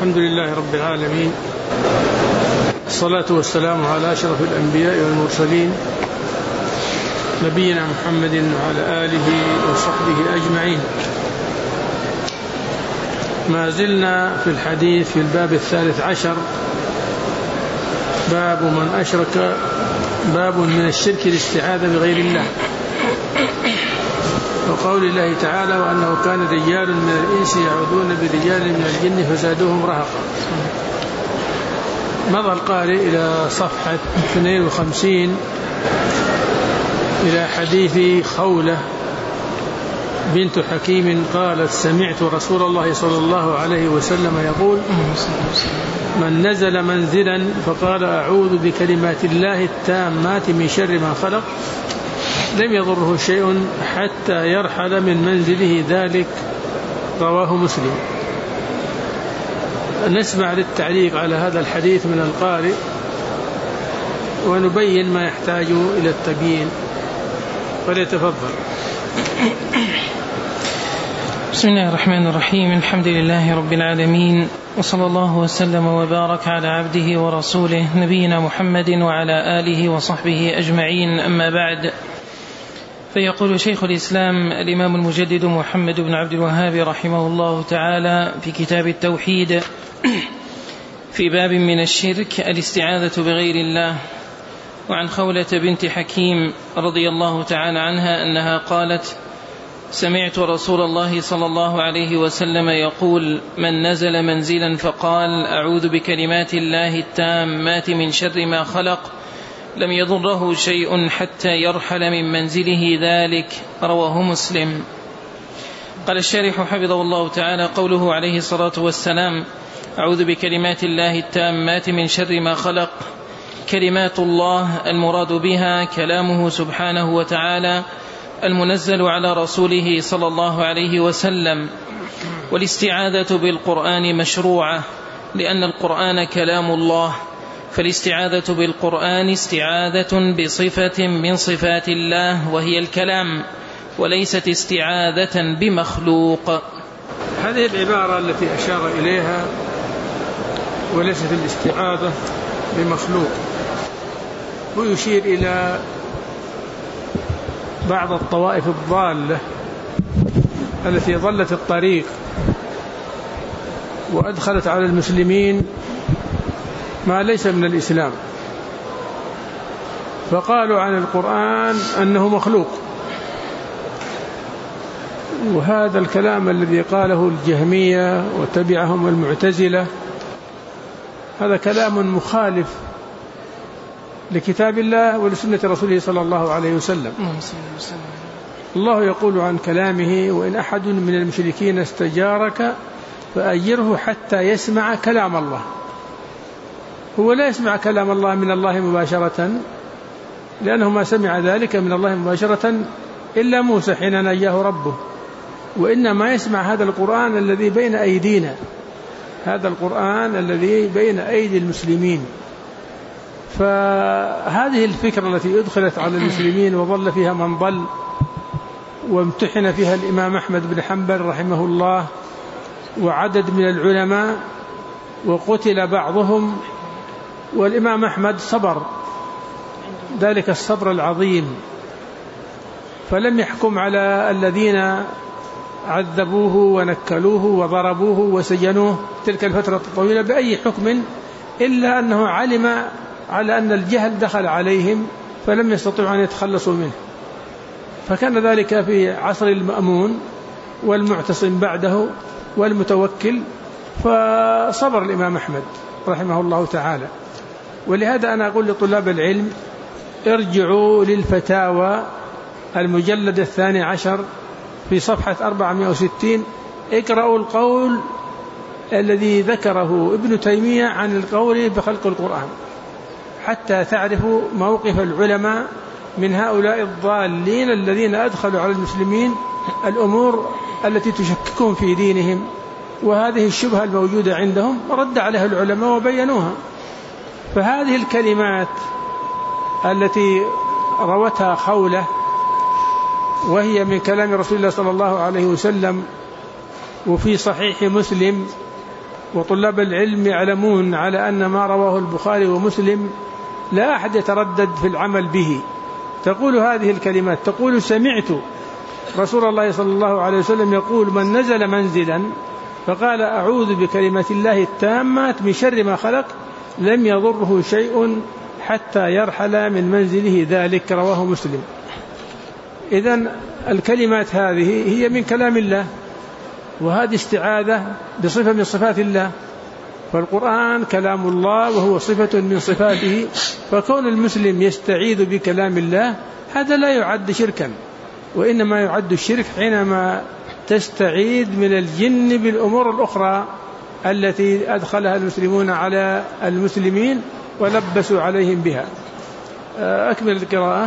الحمد لله رب العالمين، الصلاة والسلام على أشرف الأنبياء والمرسلين نبينا محمد وعلى آله وصحبه أجمعين. ما زلنا في الحديث في الباب 13، باب من أشرك، باب من الشرك الاستعاذة بغير الله، وقول الله تعالى: وأنه كان رجال من الإنس يعوذون برجال من الجن فزادوهم رهقا. مضى القارئ إلى صفحة 52 إلى حديث خولة بنت حكيم قالت: سمعت رسول الله صلى الله عليه وسلم يقول: من نزل منزلا فقال أعوذ بكلمات الله التامات من شر ما خلق لم يضره شيء حتى يرحل من منزله ذلك. رواه مسلم. نسمع للتعليق على هذا الحديث من القارئ ونبين ما يحتاج إلى التبيين، فليتفضل. بسم الله الرحمن الرحيم. الحمد لله رب العالمين، وصلى الله وسلم وبارك على عبده ورسوله نبينا محمد وعلى آله وصحبه أجمعين. أما بعد، فيقول شيخ الإسلام الإمام المجدد محمد بن عبد الوهاب رحمه الله تعالى في كتاب التوحيد في باب من الشرك الاستعاذة بغير الله. وعن خولة بنت حكيم رضي الله تعالى عنها أنها قالت: سمعت رسول الله صلى الله عليه وسلم يقول: من نزل منزلا فقال أعوذ بكلمات الله التامات من شر ما خلق لم يضره شيء حتى يرحل من منزله ذلك. رواه مسلم. قال الشارح حفظه الله تعالى: قوله عليه الصلاة والسلام أعوذ بكلمات الله التامات من شر ما خلق، كلمات الله المراد بها كلامه سبحانه وتعالى المنزل على رسوله صلى الله عليه وسلم. والاستعاذة بالقرآن مشروعة لأن القرآن كلام الله، فالاستعاذة بالقرآن استعاذة بصفة من صفات الله وهي الكلام، وليست استعاذة بمخلوق. هذه العبارة التي أشار إليها وليست الاستعاذة بمخلوق، ويشير إلى بعض الطوائف الضالة التي ضلت الطريق وأدخلت على المسلمين ما ليس من الإسلام، فقالوا عن القرآن أنه مخلوق. وهذا الكلام الذي قاله الجهمية وتبعهم المعتزلة هذا كلام مخالف لكتاب الله ولسنة رسوله صلى الله عليه وسلم. الله يقول عن كلامه: وإن أحد من المشركين استجارك فأجره حتى يسمع كلام الله. هو لا يسمع كلام الله من الله مباشرة، لأنه ما سمع ذلك من الله مباشرة إلا موسى حين نجاه ربه، وإنما يسمع هذا القرآن الذي بين أيدينا، هذا القرآن الذي بين أيدي المسلمين. فهذه الفكرة التي أدخلت على المسلمين وظل فيها من ضل، وامتحن فيها الإمام أحمد بن حنبل رحمه الله وعدد من العلماء، وقتل بعضهم، والإمام أحمد صبر ذلك الصبر العظيم، فلم يحكم على الذين عذبوه ونكلوه وضربوه وسجنوه تلك الفترة الطويلة بأي حكم، إلا أنه علم على أن الجهل دخل عليهم فلم يستطيعوا أن يتخلصوا منه. فكان ذلك في عصر المأمون والمعتصم بعده والمتوكل، فصبر الإمام أحمد رحمه الله تعالى. ولهذا أنا أقول لطلاب العلم: ارجعوا للفتاوى المجلد 12 في صفحة 460، اقرأوا القول الذي ذكره ابن تيمية عن القول بخلق القرآن حتى تعرفوا موقف العلماء من هؤلاء الضالين الذين أدخلوا على المسلمين الأمور التي تشككون في دينهم. وهذه الشبهة الموجودة عندهم رد عليها العلماء وبينوها. فهذه الكلمات التي روتها خولة وهي من كلام رسول الله صلى الله عليه وسلم وفي صحيح مسلم وطلاب العلم يعلمون على أن ما رواه البخاري ومسلم لا أحد يتردد في العمل به. تقول هذه الكلمات، تقول سمعت رسول الله صلى الله عليه وسلم يقول من نزل منزلا فقال أعوذ بكلمات الله التامات من شر ما خلق لم يضره شيء حتى يرحل من منزله ذلك، رواه مسلم. إذن الكلمات هذه هي من كلام الله، وهذه استعاذة بصفة من صفات الله، فالقرآن كلام الله وهو صفة من صفاته، فكون المسلم يستعيذ بكلام الله هذا لا يعد شركا، وإنما يعد الشرك حينما تستعيذ من الجن بالأمور الأخرى التي أدخلها المسلمون على المسلمين ولبسوا عليهم بها. أكمل القراءة.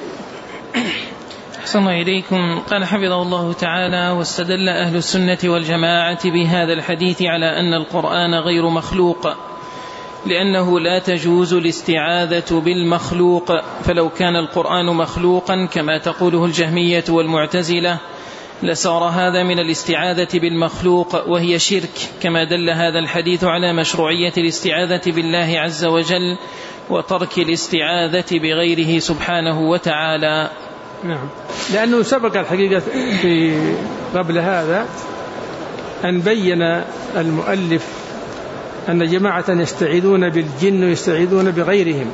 أحسن إليكم. قال حفظه الله تعالى: واستدل أهل السنة والجماعة بهذا الحديث على أن القرآن غير مخلوق، لأنه لا تجوز الاستعاذة بالمخلوق، فلو كان القرآن مخلوقا كما تقوله الجهمية والمعتزلة لصار هذا من الاستعاذة بالمخلوق وهي شرك، كما دل هذا الحديث على مشروعية الاستعاذة بالله عز وجل وترك الاستعاذة بغيره سبحانه وتعالى. نعم، لأنه سبق الحقيقة في قبل هذا أن بين المؤلف أن جماعة يستعيذون بالجن ويستعيذون بغيرهم،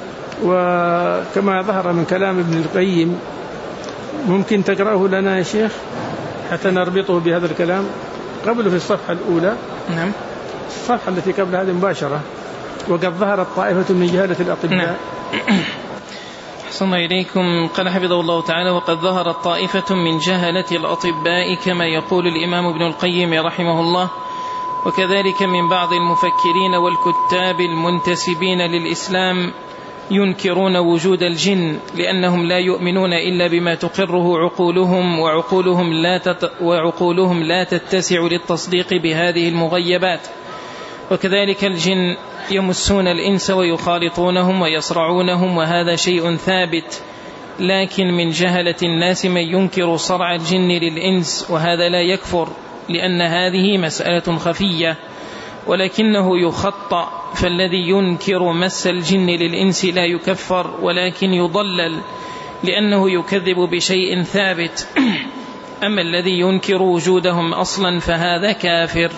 وكما ظهر من كلام ابن القيم. ممكن تقرأه لنا يا شيخ حتى نربطه بهذا الكلام قبله في الصفحة الأولى. نعم، الصفحة التي قبل هذه مباشرة: وقد ظهرت طائفة من جهالة الأطباء. نعم. أحسن إليكم. قال حفظه الله تعالى: وقد ظهرت طائفة من جهلة الأطباء كما يقول الإمام ابن القيم رحمه الله، وكذلك من بعض المفكرين والكتاب المنتسبين للإسلام ينكرون وجود الجن، لأنهم لا يؤمنون إلا بما تقره عقولهم، وعقولهم لا تتسع للتصديق بهذه المغيبات. وكذلك الجن يمسون الإنس ويخالطونهم ويصرعونهم، وهذا شيء ثابت. لكن من جهلة الناس من ينكر صرع الجن للإنس، وهذا لا يكفر، لأن هذه مسألة خفية، ولكنه يخطأ. فالذي ينكر مس الجن للإنس لا يكفر، ولكن يضلل، لأنه يكذب بشيء ثابت. أما الذي ينكر وجودهم أصلا فهذا كافر.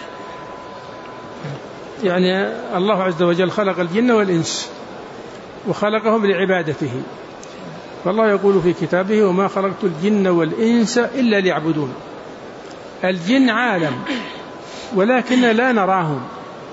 يعني الله عز وجل خلق الجن والإنس وخلقهم لعبادته، فالله يقول في كتابه: وما خلقت الجن والإنس إلا ليعبدون. الجن عالم ولكن لا نراهم،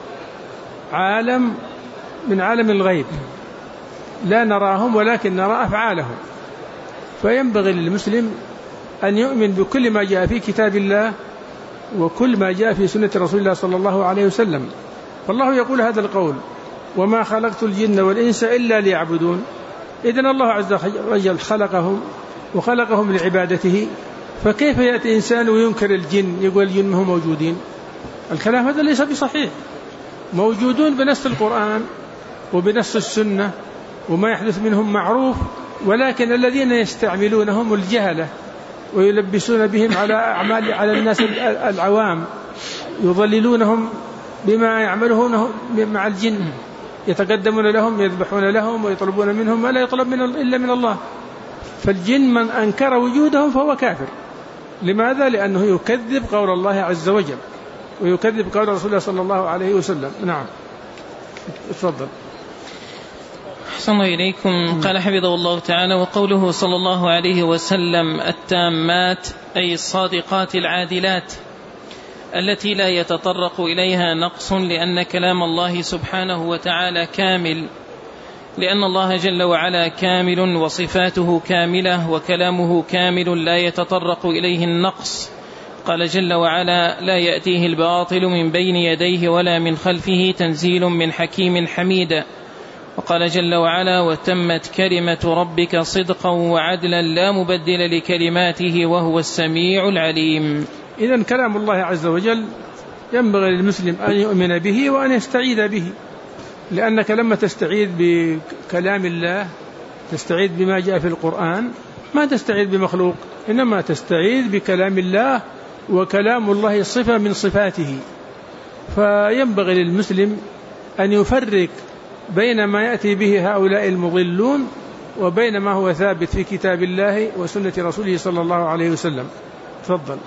عالم من عالم الغيب لا نراهم ولكن نرى أفعالهم. فينبغي للمسلم أن يؤمن بكل ما جاء في كتاب الله وكل ما جاء في سنة رسول الله صلى الله عليه وسلم. فالله يقول هذا القول: وما خلقت الجن والإنس إلا ليعبدون. إذن الله عز وجل خلقهم وخلقهم لعبادته، فكيف يأتي إنسان وينكر الجن يقول الجن ما هم موجودين؟ الكلام هذا ليس بصحيح. موجودون بنص القرآن وبنص السنة، وما يحدث منهم معروف، ولكن الذين يستعملونهم الجهلة ويلبسون بهم على أعمال على الناس العوام، يضللونهم بما يعملونه مع الجن، يتقدمون لهم، يذبحون لهم، ويطلبون منهم ما لا يطلب إلا من الله. فالجن من أنكر وجودهم فهو كافر. لماذا؟ لأنه يكذب قول الله عز وجل ويكذب قول رسول الله صلى الله عليه وسلم. نعم، اتفضل. أحسن إليكم. قال حفظه الله تعالى: وقوله صلى الله عليه وسلم التامات، أي الصادقات العادلات التي لا يتطرق إليها نقص، لأن كلام الله سبحانه وتعالى كامل، لأن الله جل وعلا كامل وصفاته كاملة وكلامه كامل لا يتطرق إليه النقص. قال جل وعلا: لا يأتيه الباطل من بين يديه ولا من خلفه، تنزيل من حكيم حميد. وقال جل وعلا: وتمت كلمة ربك صدقا وعدلا لا مبدل لكلماته وهو السميع العليم. إذن كلام الله عز وجل ينبغي للمسلم أن يؤمن به وأن يستعيذ به، لأنك لما تستعيذ بكلام الله تستعيذ بما جاء في القرآن، ما تستعيذ بمخلوق، إنما تستعيذ بكلام الله، وكلام الله صفة من صفاته، فينبغي للمسلم أن يفرق بين ما يأتي به هؤلاء المضلون وبين ما هو ثابت في كتاب الله وسنة رسوله صلى الله عليه وسلم. تفضل.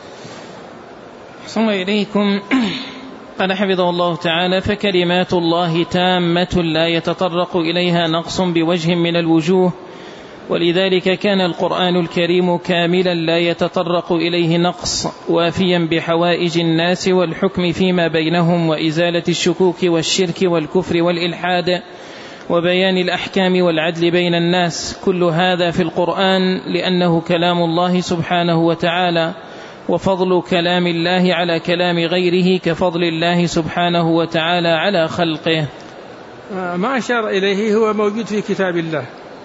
أحسن إليكم. قال حفظه الله تعالى: فكلمات الله تامة لا يتطرق إليها نقص بوجه من الوجوه، ولذلك كان القرآن الكريم كاملا لا يتطرق إليه نقص، وافيا بحوائج الناس والحكم فيما بينهم وإزالة الشكوك والشرك والكفر والإلحاد وبيان الأحكام والعدل بين الناس. كل هذا في القرآن لأنه كلام الله سبحانه وتعالى، وفضل كلام الله على كلام غيره كفضل الله سبحانه وتعالى على خلقه. ما أشار إليه هو موجود في كتاب الله،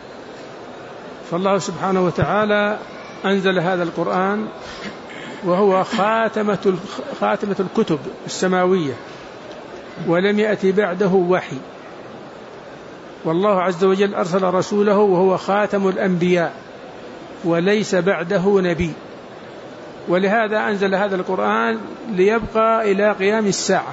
فالله سبحانه وتعالى أنزل هذا القرآن وهو خاتمة الكتب السماوية، ولم يأتي بعده وحي، والله عز وجل أرسل رسوله وهو خاتم الأنبياء وليس بعده نبي، ولهذا أنزل هذا القرآن ليبقى إلى قيام الساعة،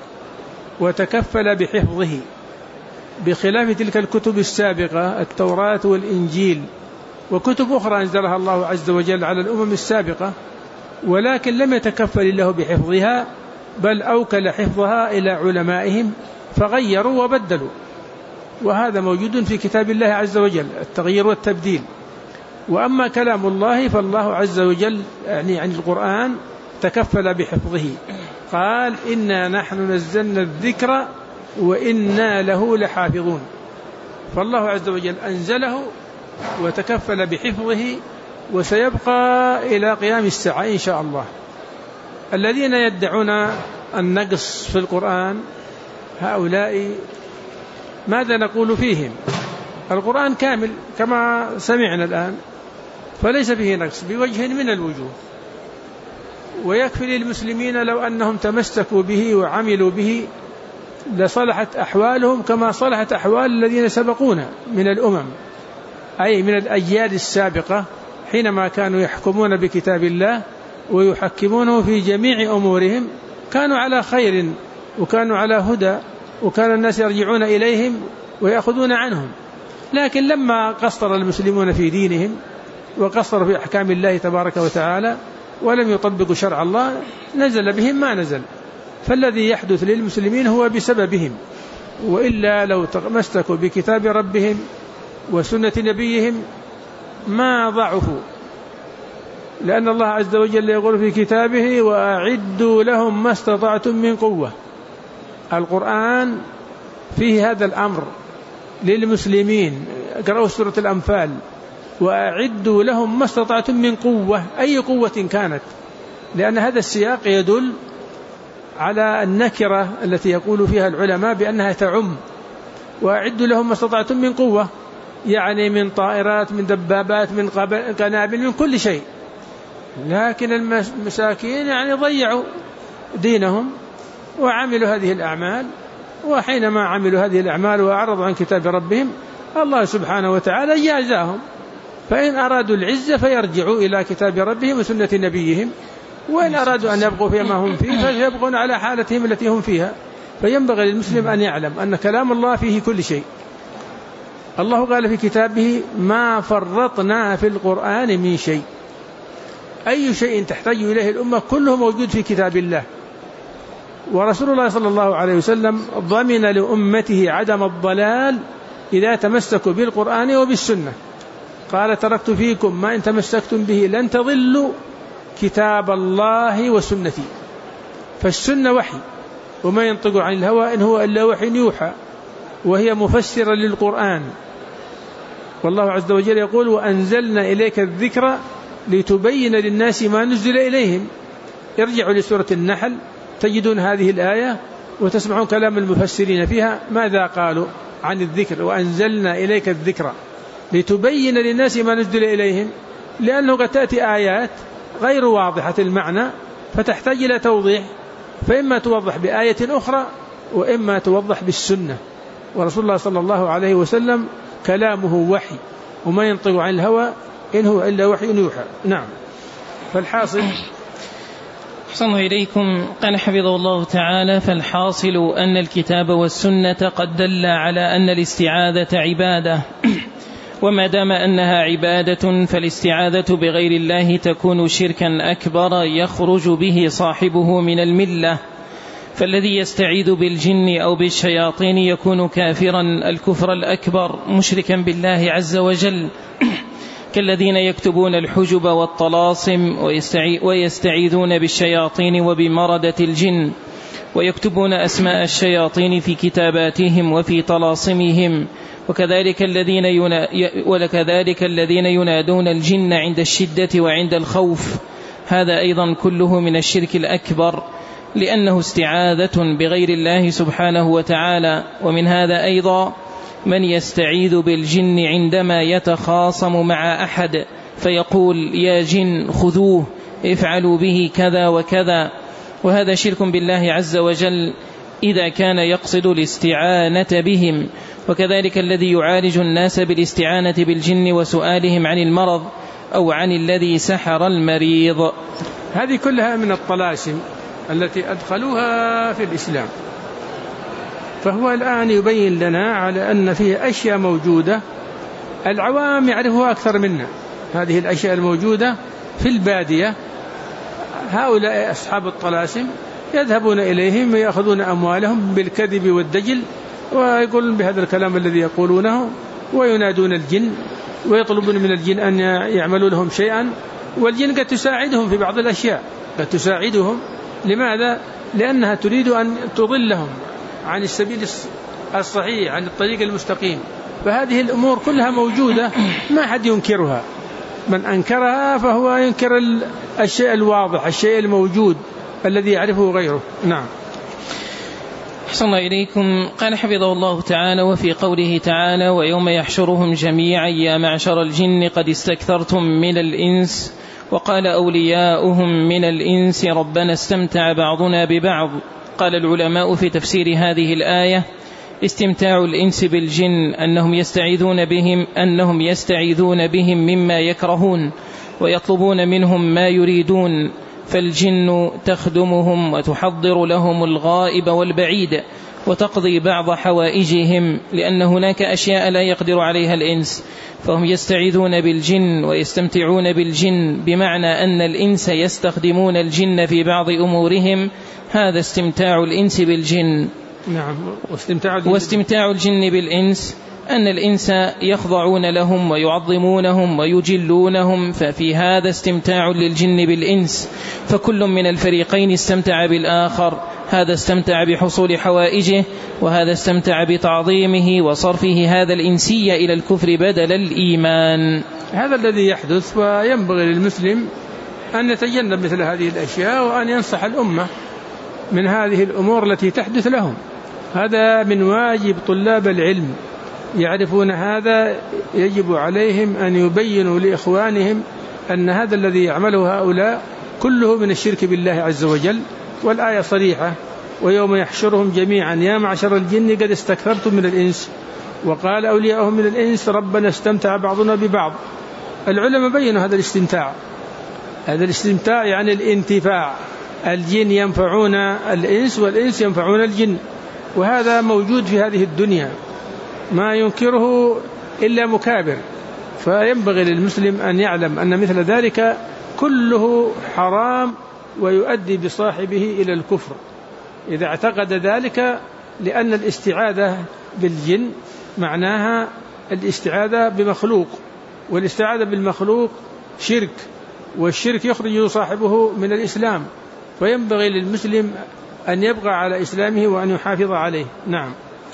وتكفل بحفظه بخلاف تلك الكتب السابقة التوراة والإنجيل وكتب أخرى أنزلها الله عز وجل على الأمم السابقة، ولكن لم يتكفل الله بحفظها، بل أوكل حفظها إلى علمائهم فغيروا وبدلوا، وهذا موجود في كتاب الله عز وجل التغيير والتبديل. وأما كلام الله فالله عز وجل يعني القرآن تكفل بحفظه، قال: إنا نحن نزلنا الذكر وإنا له لحافظون، فالله عز وجل أنزله وتكفل بحفظه وسيبقى إلى قيام الساعة إن شاء الله. الذين يدعون النقص في القرآن هؤلاء ماذا نقول فيهم؟ القرآن كامل كما سمعنا الآن، فليس فيه نقص بوجه من الوجوه، ويكفي للمسلمين لو أنهم تمسكوا به وعملوا به لصلحت أحوالهم كما صلحت أحوال الذين سبقونا من الأمم، أي من الأجيال السابقة، حينما كانوا يحكمون بكتاب الله ويحكمونه في جميع أمورهم كانوا على خير وكانوا على هدى، وكان الناس يرجعون إليهم ويأخذون عنهم. لكن لما قصر المسلمون في دينهم وقصروا في أحكام الله تبارك وتعالى ولم يطبقوا شرع الله نزل بهم ما نزل، فالذي يحدث للمسلمين هو بسببهم، وإلا لو تمسكوا بكتاب ربهم وسنة نبيهم ما ضعفوا، لأن الله عز وجل يقول في كتابه: وأعدوا لهم ما استطعتم من قوة. القرآن فيه هذا الأمر للمسلمين، اقرأوا سورة الأنفال: وأعدوا لهم ما استطعتم من قوة، أي قوة كانت، لأن هذا السياق يدل على النكرة التي يقول فيها العلماء بأنها تعم. وأعدوا لهم ما استطعتم من قوة يعني من طائرات، من دبابات، من قنابل، من كل شيء. لكن المساكين يعني ضيعوا دينهم وعملوا هذه الأعمال، وحينما عملوا هذه الأعمال وأعرضوا عن كتاب ربهم الله سبحانه وتعالى جازاهم، فإن أرادوا العزة فيرجعوا إلى كتاب ربهم وسنة نبيهم، وإن أرادوا أن يبقوا فيما هم فيه فيبقون على حالتهم التي هم فيها. فينبغي للمسلم أن يعلم أن كلام الله فيه كل شيء. الله قال في كتابه: ما فرطنا في القرآن من شيء، أي شيء تحتاج إليه الأمة كله موجود في كتاب الله. ورسول الله صلى الله عليه وسلم ضمن لأمته عدم الضلال إذا تمسكوا بالقرآن وبالسنة، قال: تركت فيكم ما إن تمسكتم به لن تضلوا كتاب الله وسنتي. فالسنة وحي، وما ينطق عن الهوى إن هو إلا وحي يوحى، وهي مفسرة للقرآن. والله عز وجل يقول: وأنزلنا إليك الذكر لتبين للناس ما نزل إليهم. ارجعوا لسورة النحل تجدون هذه الآية وتسمعون كلام المفسرين فيها ماذا قالوا عن الذكر: وأنزلنا إليك الذكر لتبين للناس ما نزل إليهم، لأنه قد تأتي آيات غير واضحة المعنى فتحتاج إلى توضيح، فإما توضح بآية أخرى وإما توضح بالسنة. ورسول الله صلى الله عليه وسلم كلامه وحي، وما ينطق عن الهوى إن هو إلا وحي يوحى. نعم. فالحاصل أحسن إليكم. قال حفظه الله تعالى: فالحاصل أن الكتاب والسنة قد دل على أن الاستعاذة عبادة، وما دام أنها عبادة فالاستعاذة بغير الله تكون شركا أكبر يخرج به صاحبه من الملة، فالذي يستعيذ بالجن أو بالشياطين يكون كافرا الكفر الأكبر مشركا بالله عز وجل، كالذين يكتبون الحجب والطلاسم ويستعيذون بالشياطين وبمردة الجن، ويكتبون أسماء الشياطين في كتاباتهم وفي طلاسمهم، وكذلك الذين ينادون الجن عند الشدة وعند الخوف. هذا أيضا كله من الشرك الأكبر، لأنه استعاذة بغير الله سبحانه وتعالى. ومن هذا أيضا من يستعيذ بالجن عندما يتخاصم مع أحد فيقول: يا جن خذوه افعلوا به كذا وكذا، وهذا شرك بالله عز وجل إذا كان يقصد الاستعانة بهم. وكذلك الذي يعالج الناس بالاستعانة بالجن وسؤالهم عن المرض أو عن الذي سحر المريض. هذه كلها من الطلاسم التي أدخلوها في الإسلام. فهو الآن يبين لنا على أن فيه أشياء موجودة العوام يعرفها أكثر منا. هذه الأشياء الموجودة في البادية هؤلاء أصحاب الطلاسم يذهبون إليهم ويأخذون أموالهم بالكذب والدجل، ويقولون بهذا الكلام الذي يقولونه، وينادون الجن ويطلبون من الجن أن يعملوا لهم شيئا، والجن قد تساعدهم في بعض الأشياء، قد تساعدهم. لماذا؟ لأنها تريد أن تضلهم عن السبيل الصحيح، عن الطريق المستقيم. فهذه الأمور كلها موجودة ما حد ينكرها، من أنكرها فهو ينكر الشيء الواضح، الشيء الموجود الذي يعرفه غيره. نعم. أحسن إليكم. قال حفظه الله تعالى: وفي قوله تعالى: ويوم يحشرهم جميعا يا معشر الجن قد استكثرتم من الإنس، وقال أولياؤهم من الإنس ربنا استمتع بعضنا ببعض. قال العلماء في تفسير هذه الآية: استمتاع الإنس بالجن أنهم يستعيذون بهم مما يكرهون ويطلبون منهم ما يريدون، فالجن تخدمهم وتحضر لهم الغائب والبعيد وتقضي بعض حوائجهم، لأن هناك أشياء لا يقدر عليها الإنس، فهم يستعيذون بالجن ويستمتعون بالجن، بمعنى أن الإنس يستخدمون الجن في بعض أمورهم. هذا استمتاع الإنس بالجن. نعم. واستمتاع الجن بالإنس أن الإنس يخضعون لهم ويعظمونهم ويجلونهم، ففي هذا استمتاع للجن بالإنس، فكل من الفريقين استمتع بالآخر، هذا استمتع بحصول حوائجه وهذا استمتع بتعظيمه وصرفه هذا الإنسية إلى الكفر بدل الإيمان. هذا الذي يحدث، وينبغي للمسلم أن يتجنب مثل هذه الأشياء، وأن ينصح الأمة من هذه الأمور التي تحدث لهم. هذا من واجب طلاب العلم، يعرفون هذا، يجب عليهم أن يبينوا لإخوانهم أن هذا الذي يعمله هؤلاء كله من الشرك بالله عز وجل. والآية صريحة: ويوم يحشرهم جميعا يا معشر الجن قد استكثرتم من الإنس، وقال أولياؤهم من الإنس ربنا استمتع بعضنا ببعض. العلماء بينوا هذا الاستمتاع، هذا الاستمتاع يعني الانتفاع، الجن ينفعون الإنس والإنس ينفعون الجن، وهذا موجود في هذه الدنيا ما ينكره إلا مكابر. فينبغي للمسلم أن يعلم أن مثل ذلك كله حرام ويؤدي بصاحبه إلى الكفر إذا اعتقد ذلك، لأن الاستعاذة بالجن معناها الاستعاذة بمخلوق، والاستعاذة بالمخلوق شرك، والشرك يخرج صاحبه من الإسلام. فينبغي للمسلم أن يبقى على إسلامه وأن يحافظ عليه. نعم.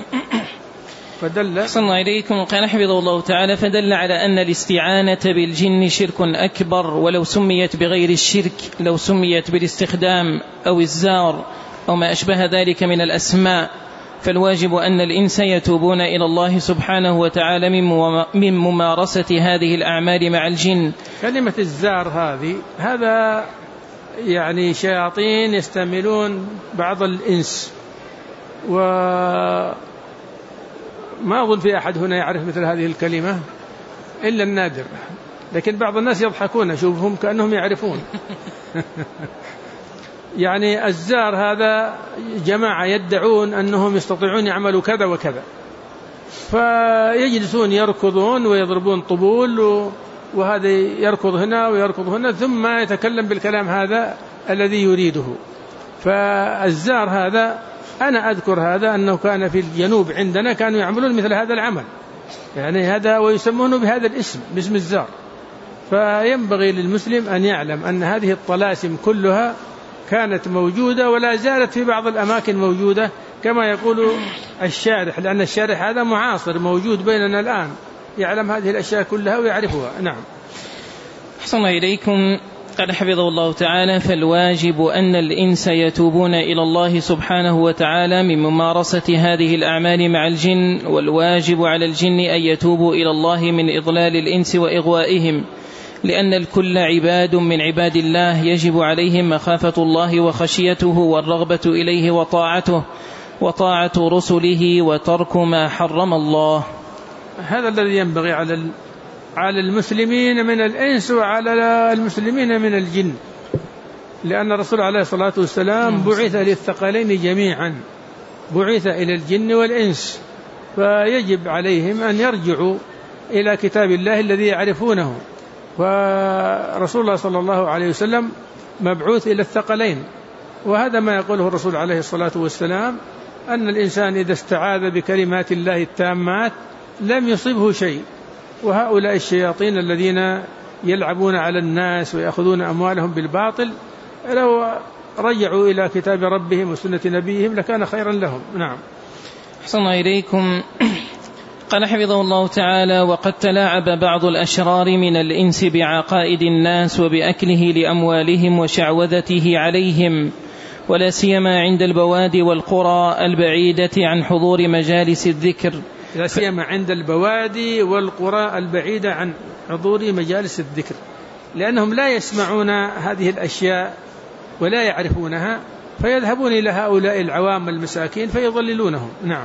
فدل صلى إليكم. قال حفظه الله تعالى: فدل على أن الاستعانة بالجن شرك أكبر، ولو سميت بغير الشرك، لو سميت بالاستخدام أو الزار أو ما أشبه ذلك من الأسماء، فالواجب أن الإنس يتوبون إلى الله سبحانه وتعالى من ممارسة هذه الأعمال مع الجن. كلمة الزار هذا يعني شياطين يستعملون بعض الإنس، وما أظن في أحد هنا يعرف مثل هذه الكلمة إلا النادر، لكن بعض الناس يضحكون، أشوفهم كأنهم يعرفون. يعني الزار هذا جماعة يدعون أنهم يستطيعون يعملوا كذا وكذا، فيجلسون يركضون ويضربون طبول، وهذا يركض هنا ويركض هنا، ثم يتكلم بالكلام هذا الذي يريده. فالزار هذا أنا أذكر هذا أنه كان في الجنوب عندنا كانوا يعملون مثل هذا العمل، يعني هذا ويسمونه بهذا الاسم، باسم الزار. فينبغي للمسلم أن يعلم أن هذه الطلاسم كلها كانت موجودة ولا زالت في بعض الأماكن موجودة كما يقول الشارح، لأن الشارح هذا معاصر موجود بيننا الآن، يعلم هذه الأشياء كلها ويعرفها. نعم. أحسن إليكم. قال حفظه الله تعالى: فالواجب أن الإنس يتوبون إلى الله سبحانه وتعالى من ممارسة هذه الأعمال مع الجن، والواجب على الجن أن يتوبوا إلى الله من إضلال الإنس وإغوائهم، لأن الكل عباد من عباد الله، يجب عليهم مخافة الله وخشيته والرغبة إليه وطاعته وطاعة رسله وترك ما حرم الله. هذا الذي ينبغي على المسلمين من الإنس وعلى المسلمين من الجن، لأن الرسول عليه الصلاة والسلام بعث للثقلين جميعا، بعث إلى الجن والإنس، فيجب عليهم أن يرجعوا إلى كتاب الله الذي يعرفونه. ورسول الله صلى الله عليه وسلم مبعوث إلى الثقلين، وهذا ما يقوله الرسول عليه الصلاة والسلام، أن الإنسان إذا استعاذ بكلمات الله التامات لم يصبه شيء. وهؤلاء الشياطين الذين يلعبون على الناس ويأخذون أموالهم بالباطل لو رجعوا إلى كتاب ربهم وسنة نبيهم لكان خيرا لهم. نعم. أحسن عليكم. قال حفظه الله تعالى: وقد تلاعب بعض الأشرار من الإنس بعقائد الناس وبأكله لأموالهم وشعوذته عليهم، ولا سيما عند البوادي والقرى البعيدة عن حضور مجالس الذكر، لا سيما عند البوادي والقرى البعيدة عن حضور مجالس الذكر، لأنهم لا يسمعون هذه الأشياء ولا يعرفونها، فيذهبون إلى هؤلاء العوام المساكين فيضللونهم. نعم.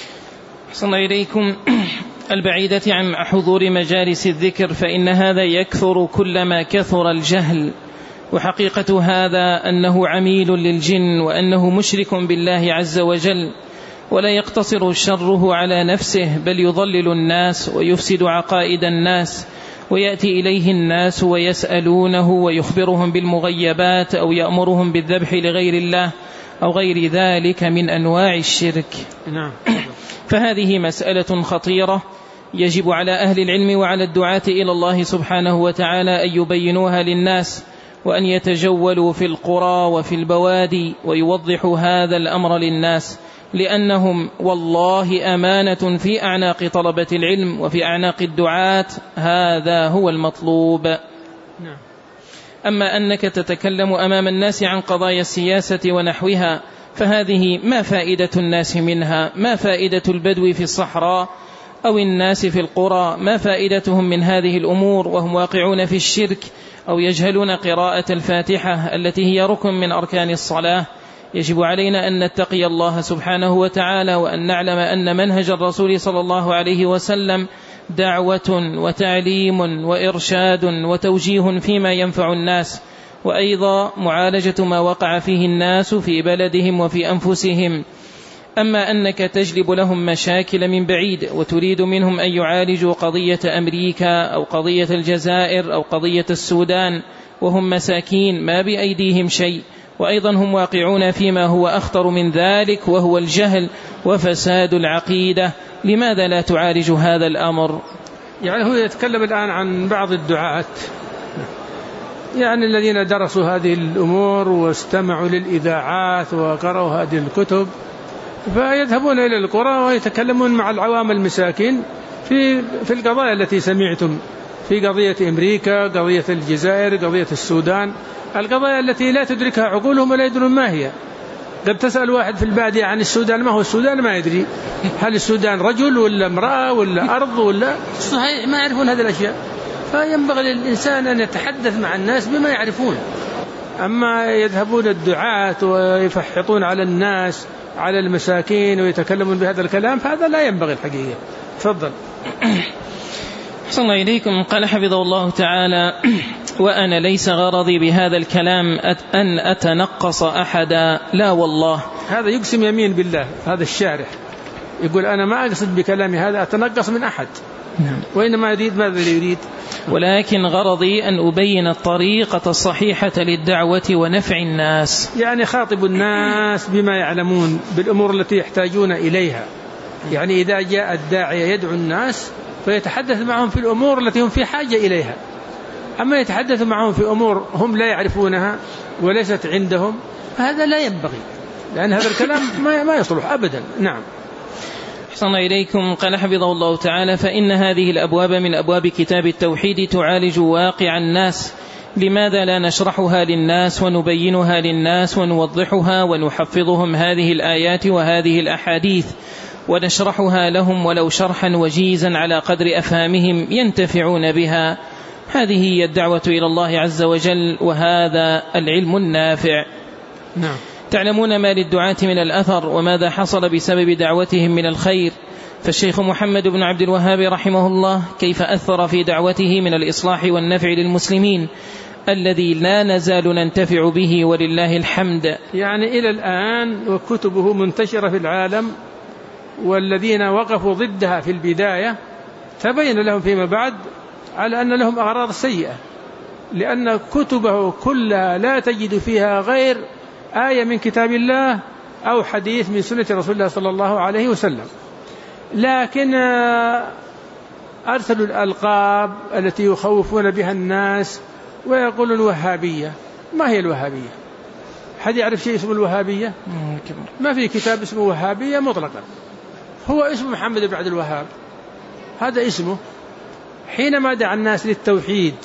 أحسن إليكم. البعيدة عن حضور مجالس الذكر، فإن هذا يكثر كلما كثر الجهل، وحقيقة هذا أنه عميل للجن، وأنه مشرك بالله عز وجل، ولا يقتصر شره على نفسه، بل يضلل الناس ويفسد عقائد الناس، ويأتي إليه الناس ويسألونه ويخبرهم بالمغيبات أو يأمرهم بالذبح لغير الله أو غير ذلك من أنواع الشرك. نعم. فهذه مسألة خطيرة يجب على أهل العلم وعلى الدعاة إلى الله سبحانه وتعالى أن يبينوها للناس، وأن يتجولوا في القرى وفي البوادي ويوضحوا هذا الأمر للناس، لأنهم والله أمانة في أعناق طلبة العلم وفي أعناق الدعاة، هذا هو المطلوب. نعم. أما أنك تتكلم أمام الناس عن قضايا السياسة ونحوها، فهذه ما فائدة الناس منها؟ ما فائدة البدو في الصحراء أو الناس في القرى؟ ما فائدتهم من هذه الأمور وهم واقعون في الشرك أو يجهلون قراءة الفاتحة التي هي ركن من أركان الصلاة؟ يجب علينا أن نتقي الله سبحانه وتعالى، وأن نعلم أن منهج الرسول صلى الله عليه وسلم دعوة وتعليم وإرشاد وتوجيه فيما ينفع الناس، وأيضا معالجة ما وقع فيه الناس في بلدهم وفي أنفسهم. أما أنك تجلب لهم مشاكل من بعيد وتريد منهم أن يعالجوا قضية أمريكا أو قضية الجزائر أو قضية السودان وهم مساكين ما بأيديهم شيء، وأيضا هم واقعون فيما هو أخطر من ذلك وهو الجهل وفساد العقيدة، لماذا لا تعالج هذا الأمر؟ يعني هو يتكلم الآن عن بعض الدعاة، يعني الذين درسوا هذه الأمور واستمعوا للإذاعات وقرأوا هذه الكتب، فيذهبون إلى القرى ويتكلمون مع العوام المساكين في القضايا التي سمعتم، في قضية أمريكا، قضية الجزائر، قضية السودان، القضايا التي لا تدركها عقولهم ولا يدرون ما هي. قد تسأل واحد في البادية عن السودان، ما هو السودان؟ ما يدري هل السودان رجل ولا امرأة ولا أرض ولا صحيح، ما يعرفون هذه الأشياء. فينبغي للإنسان أن يتحدث مع الناس بما يعرفون. أما يذهبون الدعاة ويفحطون على الناس على المساكين ويتكلمون بهذا الكلام، فهذا لا ينبغي الحقيقة. تفضل. أحسن الله إليكم. قال حفظه الله تعالى: وأنا ليس غرضي بهذا الكلام أن أتنقص أحدا، لا والله. هذا يقسم يمين بالله، هذا الشارح يقول أنا ما أقصد بكلامي هذا أتنقص من أحد، وإنما يريد ماذا يريد؟ ولكن غرضي أن أبين الطريقة الصحيحة للدعوة ونفع الناس. يعني خاطب الناس بما يعلمون بالأمور التي يحتاجون إليها. يعني إذا جاء الداعية يدعو الناس فيتحدث معهم في الأمور التي هم في حاجة إليها، أما يتحدث معهم في أمور هم لا يعرفونها وليست عندهم فهذا لا ينبغي، لأن هذا الكلام ما يصلح أبدا. نعم. أحسن إليكم. قال حفظه الله تعالى: فإن هذه الأبواب من أبواب كتاب التوحيد تعالج واقع الناس، لماذا لا نشرحها للناس ونبينها للناس ونوضحها ونحفظهم هذه الآيات وهذه الأحاديث ونشرحها لهم ولو شرحا وجيزا على قدر أفهامهم ينتفعون بها. هذه هي الدعوة إلى الله عز وجل، وهذا العلم النافع. نعم. تعلمون ما للدعاة من الأثر وماذا حصل بسبب دعوتهم من الخير، فالشيخ محمد بن عبد الوهاب رحمه الله كيف أثر في دعوته من الإصلاح والنفع للمسلمين الذي لا نزال ننتفع به ولله الحمد. يعني إلى الآن وكتبه منتشرة في العالم، والذين وقفوا ضدها في البداية تبين لهم فيما بعد على أن لهم أغراض سيئة، لأن كتبه كلها لا تجد فيها غير آية من كتاب الله أو حديث من سنة رسول الله صلى الله عليه وسلم، لكن أرسلوا الألقاب التي يخوفون بها الناس ويقولون الوهابية. ما هي الوهابية؟ حد يعرف شيء اسمه الوهابية؟ ما في كتاب اسمه وهابية مطلقا، هو اسمه محمد بن عبد الوهاب، هذا اسمه. حينما دعا الناس للتوحيد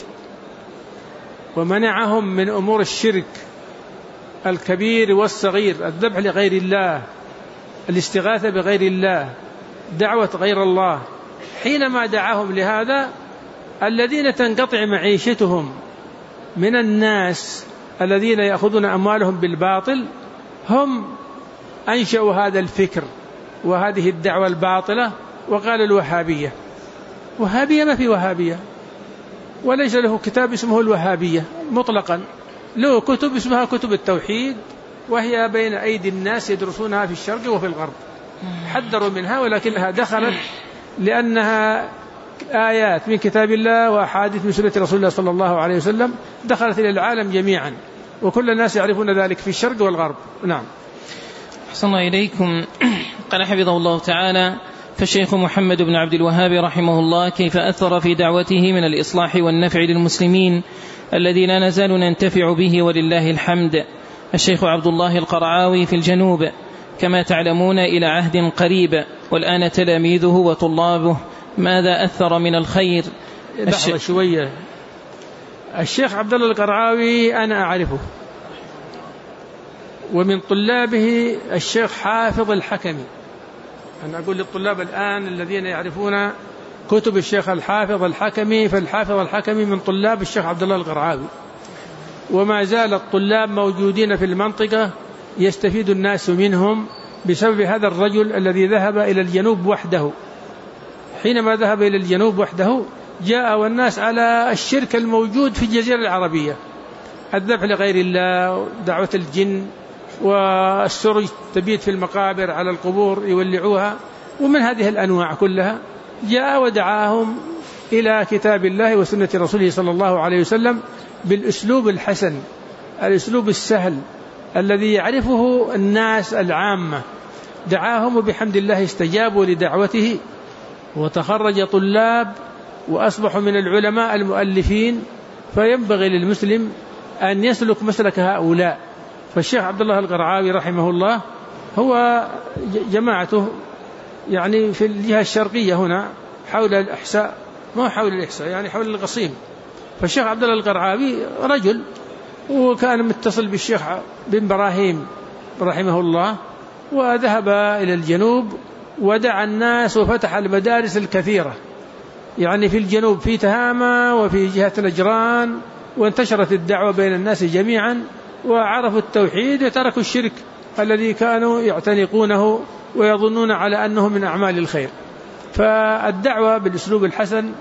ومنعهم من أمور الشرك الكبير والصغير، الذبح لغير الله، الاستغاثة بغير الله، دعوة غير الله، حينما دعاهم لهذا الذين تنقطع معيشتهم من الناس الذين يأخذون أموالهم بالباطل هم أنشأوا هذا الفكر وهذه الدعوة الباطلة وقال الوهابية. وهابية ما في وهابية، وليس له كتاب اسمه الوهابية مطلقا، له كتب اسمها كتب التوحيد وهي بين أيدي الناس يدرسونها في الشرق وفي الغرب، حذروا منها ولكنها دخلت لأنها آيات من كتاب الله وأحاديث من سنة رسول الله صلى الله عليه وسلم دخلت إلى العالم جميعا، وكل الناس يعرفون ذلك في الشرق والغرب. نعم. أحسن إليكم. قال حفظه الله تعالى: فالشيخ محمد بن عبد الوهاب رحمه الله كيف أثر في دعوته من الإصلاح والنفع للمسلمين الذي لا نزال ننتفع به ولله الحمد. الشيخ عبد الله القرعاوي في الجنوب كما تعلمون إلى عهد قريب، والآن تلاميذه وطلابه ماذا أثر من الخير؟ لحظة شوية. الشيخ عبد الله القرعاوي أنا أعرفه، ومن طلابه الشيخ حافظ الحكمي. أنا أقول للطلاب الآن الذين يعرفون كتب الشيخ الحافظ الحكمي، فالحافظ الحكمي من طلاب الشيخ عبد الله القرعاوي، وما زال الطلاب موجودين في المنطقة يستفيد الناس منهم بسبب هذا الرجل الذي ذهب إلى الجنوب وحده. حينما ذهب إلى الجنوب وحده جاء والناس على الشرك الموجود في الجزيرة العربية، الذبح لغير الله، دعوة الجن، والسرج تبيت في المقابر على القبور يولعوها، ومن هذه الأنواع كلها جاء ودعاهم إلى كتاب الله وسنة رسوله صلى الله عليه وسلم بالأسلوب الحسن، الأسلوب السهل الذي يعرفه الناس العامة. دعاهم وبحمد الله استجابوا لدعوته، وتخرج طلاب وأصبحوا من العلماء المؤلفين. فينبغي للمسلم أن يسلك مسلك هؤلاء. فالشيخ عبد الله القرعاوي رحمه الله هو جماعته يعني في الجهة الشرقية هنا حول الإحساء، ما حول الإحساء يعني حول القصيم. فالشيخ عبد الله القرعاوي رجل، وكان متصل بالشيخ بن براهيم رحمه الله، وذهب إلى الجنوب ودعا الناس وفتح المدارس الكثيرة يعني في الجنوب، في تهامة وفي جهة نجران، وانتشرت الدعوة بين الناس جميعا، وعرفوا التوحيد وتركوا الشرك الذي كانوا يعتنقونه ويظنون على أنه من أعمال الخير. فالدعوة بالأسلوب الحسن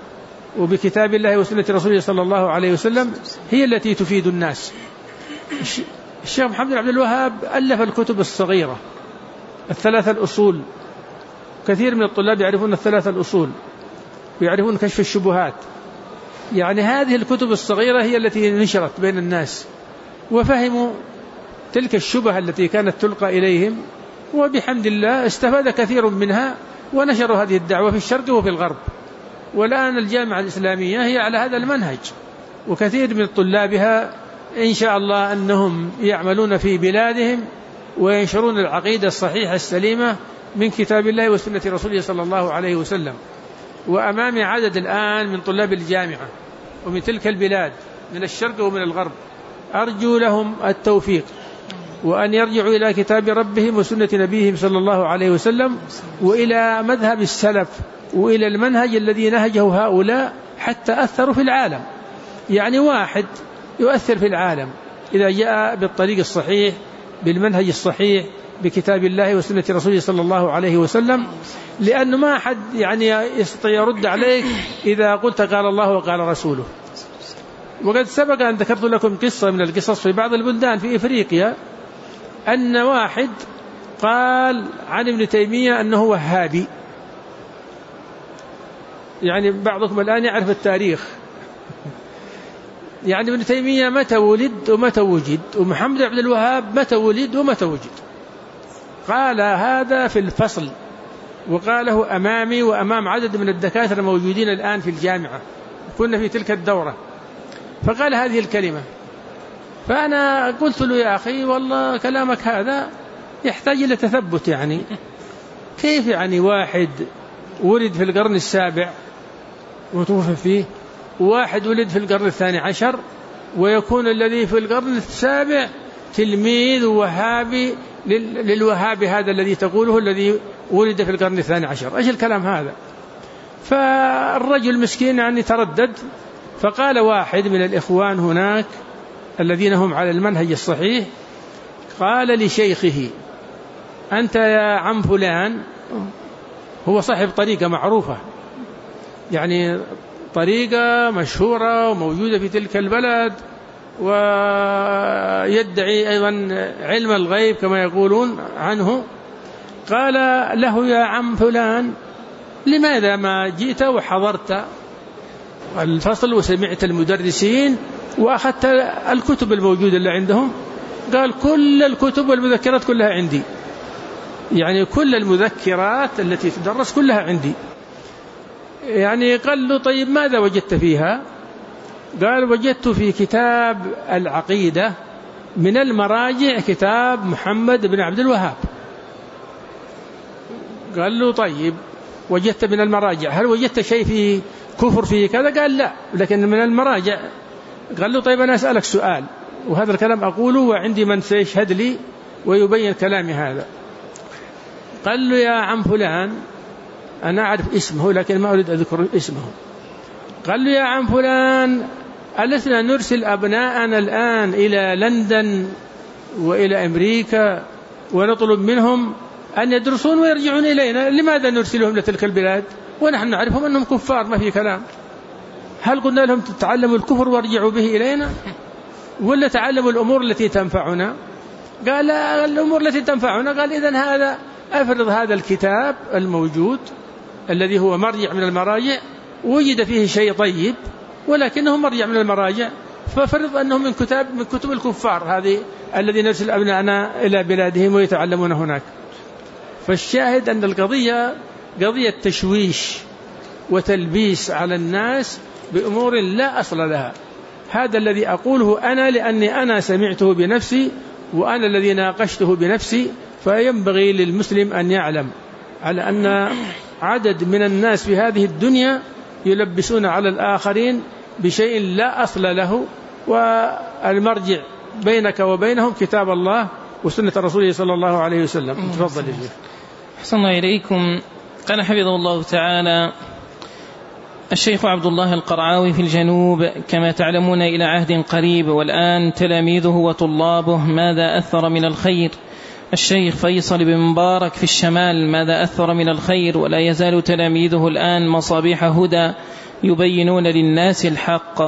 وبكتاب الله وسنة رسوله صلى الله عليه وسلم هي التي تفيد الناس. الشيخ محمد بن عبد الوهاب ألف الكتب الصغيرة 3 الأصول، كثير من الطلاب يعرفون 3 الأصول ويعرفون كشف الشبهات. يعني هذه الكتب الصغيرة هي التي نشرت بين الناس وفهموا تلك الشبهة التي كانت تلقى إليهم، وبحمد الله استفاد كثير منها ونشروا هذه الدعوة في الشرق وفي الغرب. والآن الجامعة الإسلامية هي على هذا المنهج، وكثير من طلابها إن شاء الله أنهم يعملون في بلادهم وينشرون العقيدة الصحيحة السليمة من كتاب الله وسنة رسوله صلى الله عليه وسلم. وأمامي عدد الآن من طلاب الجامعة ومن تلك البلاد من الشرق ومن الغرب، أرجو لهم التوفيق وأن يرجعوا إلى كتاب ربهم وسنة نبيهم صلى الله عليه وسلم، وإلى مذهب السلف، وإلى المنهج الذي نهجه هؤلاء حتى أثروا في العالم. يعني واحد يؤثر في العالم إذا جاء بالطريق الصحيح بالمنهج الصحيح بكتاب الله وسنة رسوله صلى الله عليه وسلم، لأنه ما أحد يعني يستطيع يرد عليك إذا قلت قال الله وقال رسوله. وقد سبق أن ذكرت لكم قصة من القصص في بعض البلدان في إفريقيا، أن واحد قال عن ابن تيمية أنه وهابي. يعني بعضكم الآن يعرف التاريخ، يعني ابن تيمية متى ولد ومتى وجد، ومحمد عبد الوهاب متى ولد ومتى وجد. قال هذا في الفصل، وقاله أمامي وأمام عدد من الدكاترة موجودين الآن في الجامعة، كنا في تلك الدورة، فقال هذه الكلمة. فأنا قلت له يا أخي والله كلامك هذا يحتاج إلى تثبت. يعني كيف يعني واحد ولد في القرن السابع وتوفى فيه، وواحد ولد في القرن 12 ويكون الذي في القرن السابع تلميذ وهابي للوهابي هذا الذي تقوله الذي ولد في القرن 12؟ إيش الكلام هذا؟ فالرجل مسكين يعني تردد، فقال واحد من الإخوان هناك الذين هم على المنهج الصحيح، قال لشيخه أنت يا عم فلان، هو صاحب طريقة معروفة، يعني طريقة مشهورة وموجودة في تلك البلد، ويدعي أيضا علم الغيب كما يقولون عنه. قال له يا عم فلان لماذا ما جئت وحضرت الفصل وسمعت المدرسين وأخذت الكتب الموجودة اللي عندهم؟ قال كل الكتب والمذكرات كلها عندي، يعني كل المذكرات التي تدرس كلها عندي. يعني قال له طيب ماذا وجدت فيها؟ قال وجدت في كتاب العقيدة من المراجع كتاب محمد بن عبد الوهاب. قال له طيب وجدت من المراجع، هل وجدت شيء في كفر فيه كذا؟ قال لا، لكن من المراجع. قال له طيب أنا أسألك سؤال، وهذا الكلام أقوله وعندي من سيشهد لي ويبين كلامي هذا. قال له يا عم فلان، أنا أعرف اسمه لكن ما أريد أذكر اسمه. قال له يا عم فلان ألسنا نرسل أبناءنا الآن إلى لندن وإلى أمريكا ونطلب منهم أن يدرسون ويرجعون إلينا، لماذا نرسلهم لتلك البلاد ونحن نعرفهم أنهم كفار ما في كلام؟ هل قلنا لهم تتعلموا الكفر وارجعوا به إلينا، ولا تعلموا الأمور التي تنفعنا؟ قال لا، الأمور التي تنفعنا. قال إذن هذا أفرض هذا الكتاب الموجود الذي هو مرجع من المراجع وجد فيه شيء طيب ولكنه مرجع من المراجع، ففرض أنه من كتب الكفار هذه الذي نرسل أبناءنا إلى بلادهم ويتعلمون هناك. فالشاهد أن القضية قضية تشويش وتلبيس على الناس بأمور لا أصل لها. هذا الذي أقوله أنا لأني أنا سمعته بنفسي وأنا الذي ناقشته بنفسي. فينبغي للمسلم أن يعلم على أن عدد من الناس في هذه الدنيا يلبسون على الآخرين بشيء لا أصل له، والمرجع بينك وبينهم كتاب الله وسنة رسوله صلى الله عليه وسلم. تفضل يا شيخ. أحسن الله إليكم. قال حفظه الله تعالى الشيخ عبد الله القرعاوي في الجنوب كما تعلمون إلى عهد قريب، والآن تلاميذه وطلابه ماذا أثر من الخير الشيخ فيصل بن مبارك في الشمال ماذا أثر من الخير، ولا يزال تلاميذه الآن مصابيح هدى يبينون للناس الحق.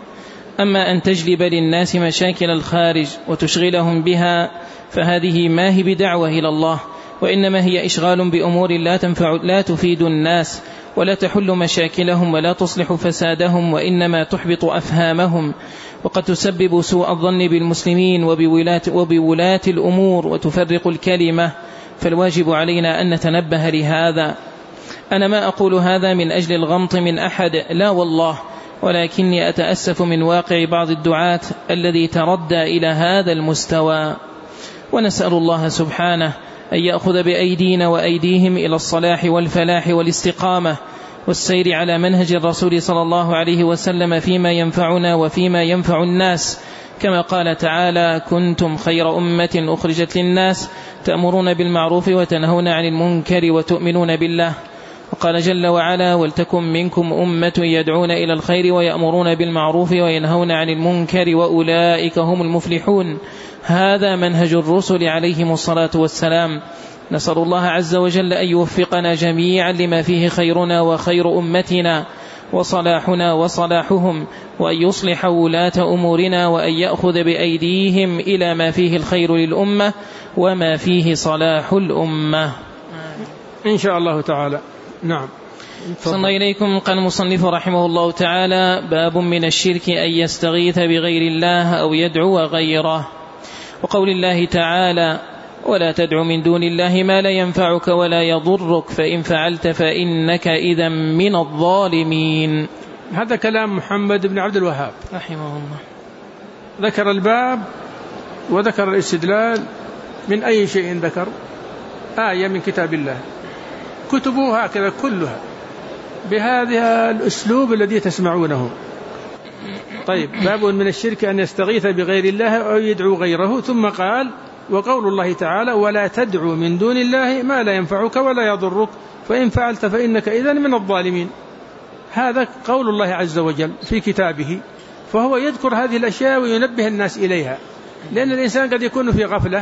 أما أن تجلب للناس مشاكل الخارج وتشغلهم بها فهذه ما هي بدعوة إلى الله، وإنما هي إشغال بأمور لا تفيد الناس ولا تحل مشاكلهم ولا تصلح فسادهم، وإنما تحبط أفهامهم، وقد تسبب سوء الظن بالمسلمين وبولاة الأمور وتفرق الكلمة. فالواجب علينا أن نتنبه لهذا. أنا ما أقول هذا من أجل الغمط من أحد، لا والله، ولكني أتأسف من واقع بعض الدعاة الذي تردى إلى هذا المستوى. ونسأل الله سبحانه أن يأخذ بأيدينا وأيديهم إلى الصلاح والفلاح والاستقامة والسير على منهج الرسول صلى الله عليه وسلم فيما ينفعنا وفيما ينفع الناس، كما قال تعالى: كنتم خير أمة أخرجت للناس تأمرون بالمعروف وتنهون عن المنكر وتؤمنون بالله. وقال جل وعلا: ولتكن منكم أمة يدعون إلى الخير ويأمرون بالمعروف وينهون عن المنكر وأولئك هم المفلحون. هذا منهج الرسل عليهم الصلاة والسلام. نسأل الله عز وجل أن يوفقنا جميعا لما فيه خيرنا وخير أمتنا وصلاحنا وصلاحهم، وأن يصلح ولاة أمورنا، وأن يأخذ بأيديهم إلى ما فيه الخير للأمة وما فيه صلاح الأمة إن شاء الله تعالى. نعم. صلى إليكم. قال المصنف رحمه الله تعالى: باب من الشرك أن يستغيث بغير الله أو يدعو غيره. وقول الله تعالى: ولا تدع من دون الله ما لا ينفعك ولا يضرك فإن فعلت فإنك إذا من الظالمين. هذا كلام محمد بن عبد الوهاب رحمه الله. ذكر الباب وذكر الاستدلال من أي شيء ذكر؟ آية من كتاب الله. كتبوا هكذا كلها بهذا الأسلوب الذي تسمعونه. طيب، باب من الشرك أن يستغيث بغير الله أو يدعو غيره، ثم قال: وقول الله تعالى: ولا تدعو من دون الله ما لا ينفعك ولا يضرك فإن فعلت فإنك إذن من الظالمين. هذا قول الله عز وجل في كتابه، فهو يذكر هذه الأشياء وينبه الناس إليها، لأن الإنسان قد يكون في غفلة.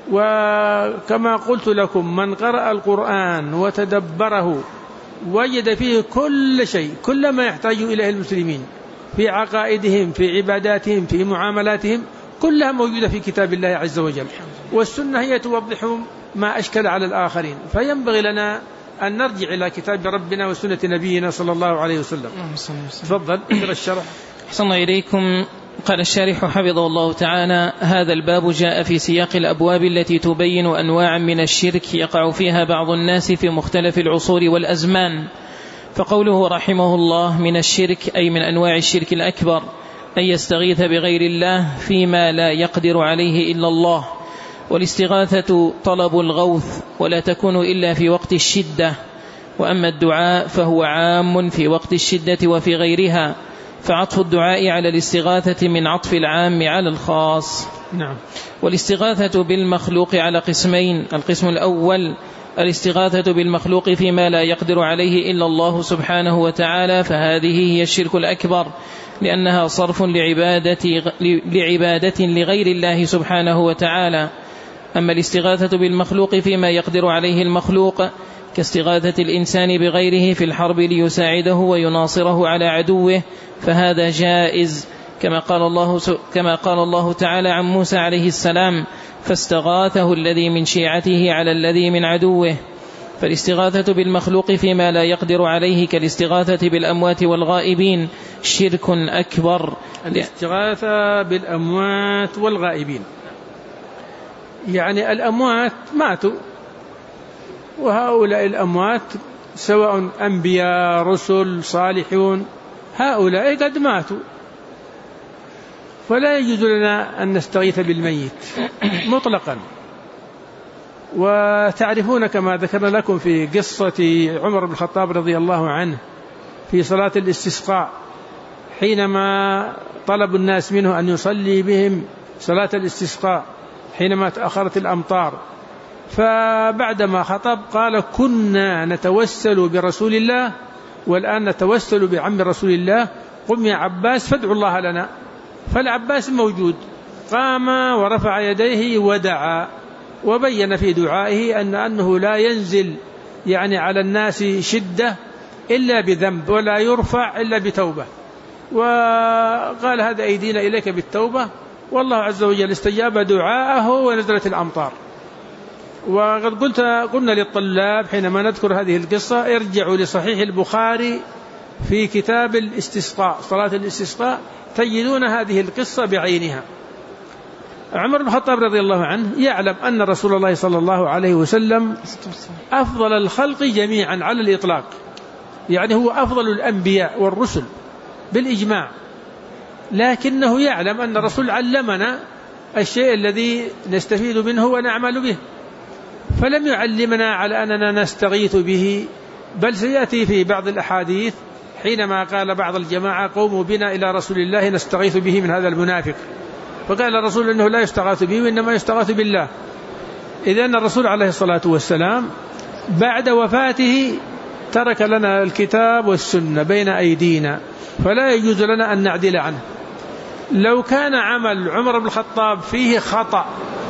وكما قلت لكم: من قرأ القرآن وتدبره وجد فيه كل شيء، كل ما يحتاج إليه المسلمين في عقائدهم، في عباداتهم، في معاملاتهم، كلها موجودة في كتاب الله عز وجل. والسنة هي توضح ما أشكل على الآخرين، فينبغي لنا أن نرجع إلى كتاب ربنا وسنة نبينا صلى الله عليه وسلم. تفضل اقرأ الشرح. أحسن إليكم. قال الشارح حفظه الله تعالى: هذا الباب جاء في سياق الأبواب التي تبين أنواعا من الشرك يقع فيها بعض الناس في مختلف العصور والأزمان. فقوله رحمه الله من الشرك أي من أنواع الشرك الأكبر أن يستغيث بغير الله فيما لا يقدر عليه إلا الله. والاستغاثة طلب الغوث، ولا تكون إلا في وقت الشدة. وأما الدعاء فهو عام في وقت الشدة وفي غيرها، فعطف الدعاء على الاستغاثة من عطف العام على الخاص. نعم. والاستغاثة بالمخلوق على قسمين: القسم الأول الاستغاثة بالمخلوق فيما لا يقدر عليه إلا الله سبحانه وتعالى، فهذه هي الشرك الأكبر، لأنها صرف لعبادة لغير الله سبحانه وتعالى. أما الاستغاثة بالمخلوق فيما يقدر عليه المخلوق كاستغاثة الإنسان بغيره في الحرب ليساعده ويناصره على عدوه، فهذا جائز، كما قال الله تعالى عن موسى عليه السلام: فاستغاثه الذي من شيعته على الذي من عدوه. فالاستغاثة بالمخلوق فيما لا يقدر عليه كالاستغاثة بالأموات والغائبين شرك أكبر. الاستغاثة بالأموات والغائبين يعني الأموات ماتوا، وهؤلاء الأموات سواء أنبياء رسل صالحون، هؤلاء قد ماتوا، فلا يجوز لنا أن نستغيث بالميت مطلقا. وتعرفون كما ذكرنا لكم في قصة عمر بن الخطاب رضي الله عنه في صلاة الاستسقاء، حينما طلب الناس منه أن يصلي بهم صلاة الاستسقاء حينما تأخرت الأمطار، فبعدما خطب قال: كنا نتوسل برسول الله والآن نتوسل بعم رسول الله، قم يا عباس فادعوا الله لنا. فالعباس موجود، قام ورفع يديه ودعا، وبين في دعائه أنه لا ينزل يعني على الناس شدة إلا بذنب، ولا يرفع إلا بتوبة. وقال هذا أيدينا إليك بالتوبة، والله عز وجل استجاب دعاءه ونزلت الأمطار. وقد قلنا للطلاب حينما نذكر هذه القصة ارجعوا لصحيح البخاري في كتاب الاستسقاء، صلاة الاستسقاء، تجدون هذه القصة بعينها. عمر بن الخطاب رضي الله عنه يعلم أن رسول الله صلى الله عليه وسلم أفضل الخلق جميعا على الإطلاق، يعني هو أفضل الأنبياء والرسل بالإجماع، لكنه يعلم أن الرسول علمنا الشيء الذي نستفيد منه ونعمل به، فلم يعلمنا على أننا نستغيث به، بل سيأتي في بعض الأحاديث حينما قال بعض الجماعة قوموا بنا إلى رسول الله نستغيث به من هذا المنافق، فقال الرسول إنه لا يستغاث به وإنما يستغاث بالله. إذن الرسول عليه الصلاة والسلام بعد وفاته ترك لنا الكتاب والسنة بين أيدينا، فلا يجوز لنا أن نعدل عنه. لو كان عمل عمر بن الخطاب فيه خطأ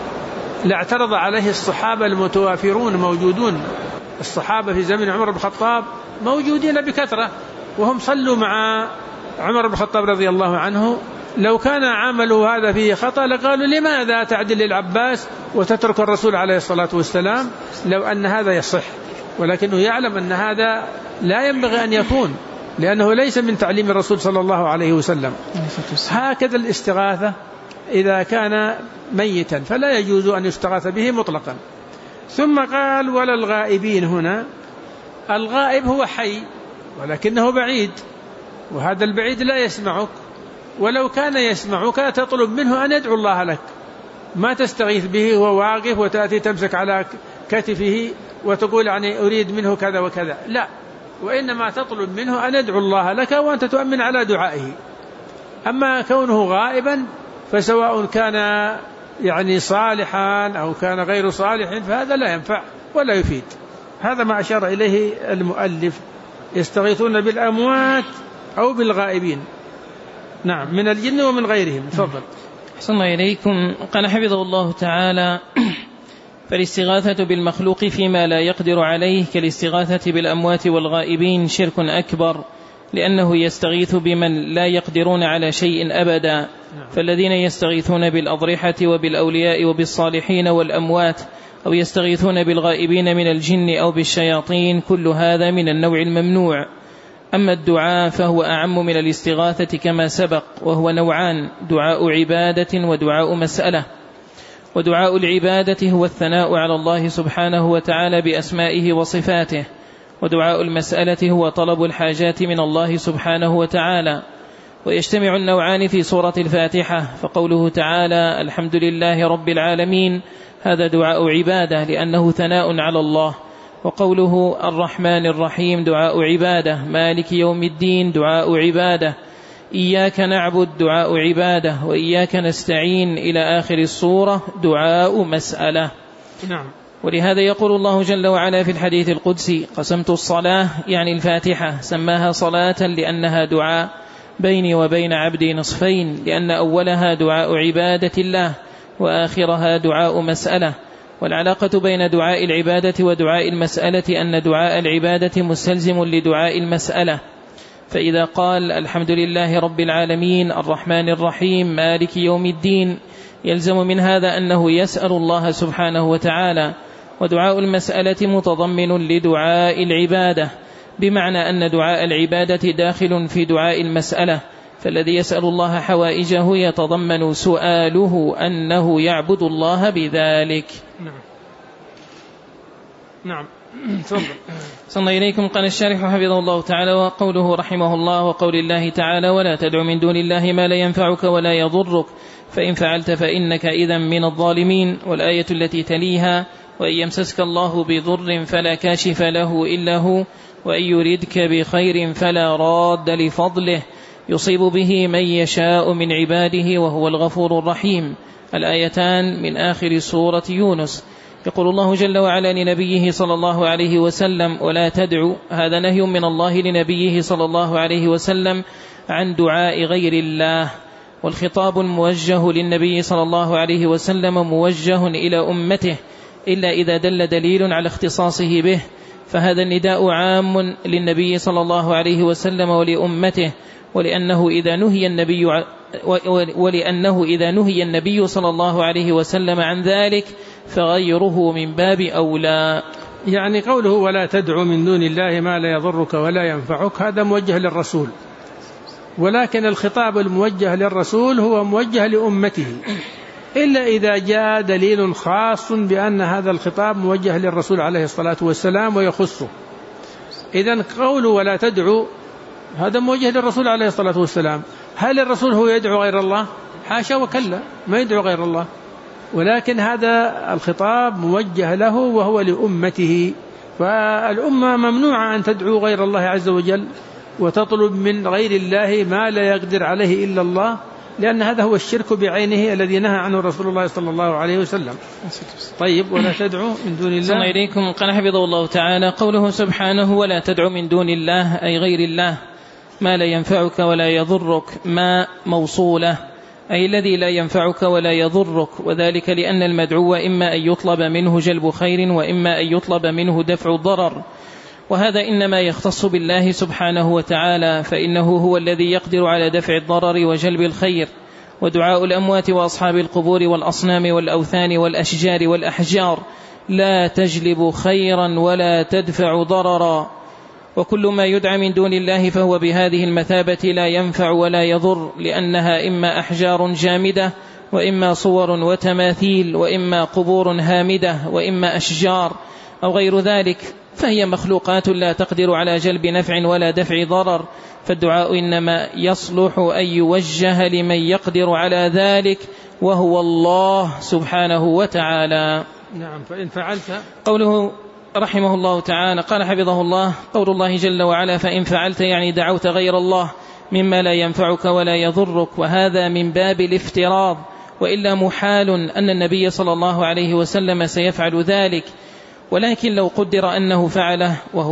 لاعترض عليه الصحابة المتوافرون موجودون، الصحابة في زمن عمر بن الخطاب موجودين بكثرة وهم صلوا مع عمر بن الخطاب رضي الله عنه. لو كان عمله هذا فيه خطأ لقالوا لماذا تعدل للعباس وتترك الرسول عليه الصلاة والسلام لو أن هذا يصح، ولكنه يعلم أن هذا لا ينبغي أن يكون، لأنه ليس من تعليم الرسول صلى الله عليه وسلم. هكذا الاستغاثة إذا كان ميتا فلا يجوز أن يستغاث به مطلقا. ثم قال ولا الغائبين. هنا الغائب هو حي ولكنه بعيد، وهذا البعيد لا يسمعك، ولو كان يسمعك تطلب منه أن يدعو الله لك، ما تستغيث به وهو واقف وتأتي تمسك على كتفه وتقول يعني أريد منه كذا وكذا، لا، وإنما تطلب منه أن يدعو الله لك وأنت تؤمن على دعائه. أما كونه غائبا فسواء كان يعني صالحا أو كان غير صالح فهذا لا ينفع ولا يفيد. هذا ما أشار إليه المؤلف، يستغيثون بالأموات أو بالغائبين، نعم، من الجن ومن غيرهم. تفضل. أحسن الله إليكم. قال حفظه الله تعالى فالاستغاثة بالمخلوق فيما لا يقدر عليه كالاستغاثة بالأموات والغائبين شرك أكبر، لأنه يستغيث بمن لا يقدرون على شيء أبدا. فالذين يستغيثون بالأضرحة وبالأولياء وبالصالحين والأموات، أو يستغيثون بالغائبين من الجن أو بالشياطين، كل هذا من النوع الممنوع. أما الدعاء فهو أعم من الاستغاثة كما سبق، وهو نوعان: دعاء عبادة ودعاء مسألة. ودعاء العبادة هو الثناء على الله سبحانه وتعالى بأسمائه وصفاته، ودعاء المسألة هو طلب الحاجات من الله سبحانه وتعالى. ويجتمع النوعان في سورة الفاتحة، فقوله تعالى الحمد لله رب العالمين هذا دعاء عبادة لأنه ثناء على الله، وقوله الرحمن الرحيم دعاء عبادة، مالك يوم الدين دعاء عبادة، إياك نعبد دعاء عبادة، وإياك نستعين إلى آخر السورة دعاء مسألة. نعم. ولهذا يقول الله جل وعلا في الحديث القدسي قسمت الصلاة يعني الفاتحة، سماها صلاة لأنها دعاء بيني وبين عبدي نصفين، لأن أولها دعاء عبادة الله وآخرها دعاء مسألة. والعلاقة بين دعاء العبادة ودعاء المسألة أن دعاء العبادة مستلزم لدعاء المسألة، فإذا قال الحمد لله رب العالمين الرحمن الرحيم مالك يوم الدين يلزم من هذا أنه يسأل الله سبحانه وتعالى. ودعاء المسألة متضمن لدعاء العبادة، بمعنى أن دعاء العبادة داخل في دعاء المسألة، فالذي يسأل الله حوائجه يتضمن سؤاله أنه يعبد الله بذلك. نعم. صلى إليكم. قال الشارح حفظه الله تعالى وقوله رحمه الله وقول الله تعالى ولا تدع من دون الله ما لا ينفعك ولا يضرك فإن فعلت فإنك إذا من الظالمين. والآية التي تليها وإن يمسسك الله بضر فلا كاشف له إلا هو وإن يردك بخير فلا راد لفضله يصيب به من يشاء من عباده وهو الغفور الرحيم. الآيتان من آخر سورة يونس. يقول الله جل وعلا لنبيه صلى الله عليه وسلم ولا تدعو، هذا نهي من الله لنبيه صلى الله عليه وسلم عن دعاء غير الله، والخطاب موجه للنبي صلى الله عليه وسلم موجه إلى أمته إلا إذا دل دليل على اختصاصه به، فهذا النداء عام للنبي صلى الله عليه وسلم ولأمته، ولأنه إذا نهي النبي صلى الله عليه وسلم عن ذلك فغيره من باب أولى. يعني قوله ولا تدعو من دون الله ما لا يضرك ولا ينفعك هذا موجه للرسول، ولكن الخطاب الموجه للرسول هو موجه لأمته، إلا إذا جاء دليل خاص بأن هذا الخطاب موجه للرسول عليه الصلاة والسلام ويخصه. إذن قوله ولا تدعو هذا موجه للرسول عليه الصلاة والسلام. هل الرسول هو يدعو غير الله؟ حاشا وكلا، ما يدعو غير الله، ولكن هذا الخطاب موجه له وهو لأمته، فالأمة ممنوعة أن تدعو غير الله عز وجل وتطلب من غير الله ما لا يقدر عليه إلا الله، لأن هذا هو الشرك بعينه الذي نهى عنه رسول الله صلى الله عليه وسلم. طيب ولا تدعو من دون الله. صلى إليكم. قال حفظه الله تعالى قوله سبحانه ولا تدعو من دون الله أي غير الله ما لا ينفعك ولا يضرك، ما موصولة أي الذي لا ينفعك ولا يضرك، وذلك لأن المدعو إما أن يطلب منه جلب خير وإما أن يطلب منه دفع ضرر، وهذا إنما يختص بالله سبحانه وتعالى، فإنه هو الذي يقدر على دفع الضرر وجلب الخير. ودعاء الأموات وأصحاب القبور والأصنام والأوثان والأشجار والأحجار لا تجلب خيرا ولا تدفع ضررا، وكل ما يدعى من دون الله فهو بهذه المثابة لا ينفع ولا يضر، لأنها إما أحجار جامدة وإما صور وتماثيل وإما قبور هامدة وإما أشجار أو غير ذلك، فهي مخلوقات لا تقدر على جلب نفع ولا دفع ضرر، فالدعاء إنما يصلح أن يوجه لمن يقدر على ذلك وهو الله سبحانه وتعالى. نعم. فإن فعلت قوله رحمه الله تعالى قال حفظه الله قول الله جل وعلا فإن فعلت يعني دعوت غير الله مما لا ينفعك ولا يضرك، وهذا من باب الافتراض، وإلا محال أن النبي صلى الله عليه وسلم سيفعل ذلك، ولكن لو قدر أنه فعله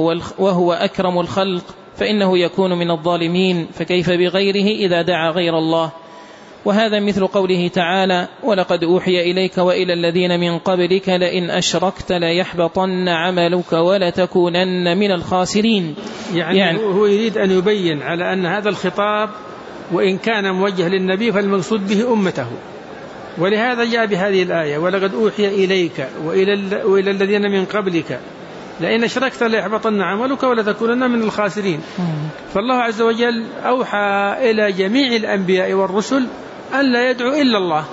وهو أكرم الخلق فإنه يكون من الظالمين، فكيف بغيره إذا دعا غير الله. وهذا مثل قوله تعالى ولقد أوحي إليك وإلى الذين من قبلك لئن أشركت ليحبطن عملك ولتكونن من الخاسرين. يعني هو يريد أن يبين على أن هذا الخطاب وإن كان موجه للنبي فالمقصود به أمته، ولهذا جاء بهذه الآية ولقد أوحي إليك وإلى الذين من قبلك لئن أشركت ليحبطن عملك ولتكونن من الخاسرين. فالله عز وجل أوحى إلى جميع الأنبياء والرسل أن لا يدعو إلا الله،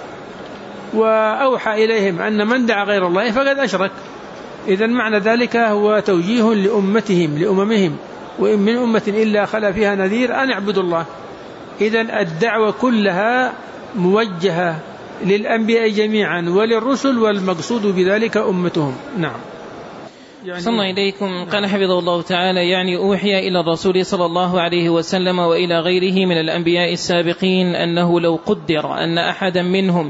وأوحى إليهم أن من دعا غير الله فقد أشرك. إذن معنى ذلك هو توجيه لأممهم، وإن من أمة إلا خلا فيها نذير أن اعبدوا الله. إذن الدعوة كلها موجهة للأنبياء جميعا وللرسل، والمقصود بذلك أمتهم. نعم. صلى إليكم. قال حفظه الله تعالى يعني أوحي إلى الرسول صلى الله عليه وسلم وإلى غيره من الأنبياء السابقين أنه لو قدر أن أحدا منهم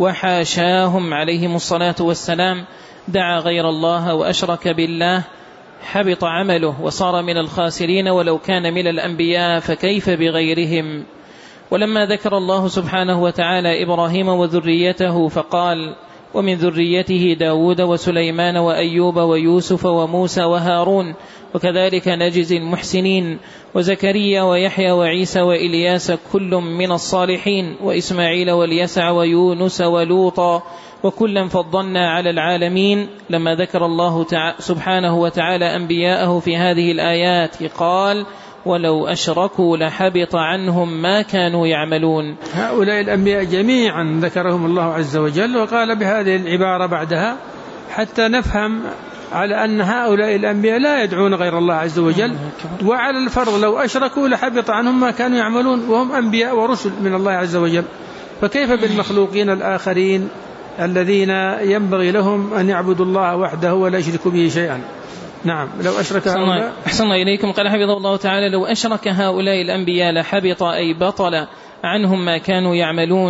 وحاشاهم عليهم الصلاة والسلام دعا غير الله وأشرك بالله حبط عمله وصار من الخاسرين ولو كان من الأنبياء، فكيف بغيرهم. ولما ذكر الله سبحانه وتعالى إبراهيم وذريته فقال ومن ذريته داود وسليمان وأيوب ويوسف وموسى وهارون، وكذلك نجزي المحسنين، وزكريا ويحيى وعيسى وإلياس كل من الصالحين، وإسماعيل واليسع ويونس ولوطا وكلا فضلنا على العالمين. لما ذكر الله سبحانه وتعالى أنبياءه في هذه الآيات قال ولو أشركوا لحبط عنهم ما كانوا يعملون. هؤلاء الأنبياء جميعا ذكرهم الله عز وجل، وقال بهذه العبارة بعدها حتى نفهم على أن هؤلاء الأنبياء لا يدعون غير الله عز وجل، وعلى الفرض لو أشركوا لحبط عنهم ما كانوا يعملون، وهم أنبياء ورسل من الله عز وجل، فكيف بالمخلوقين الآخرين الذين ينبغي لهم أن يعبدوا الله وحده ولا يشركوا به شيئا. نعم. لو أشرك هؤلاء أحسن إليكم. قال حفظه الله تعالى لو أشرك هؤلاء الأنبياء لحبط أي بطل عنهم ما كانوا يعملون،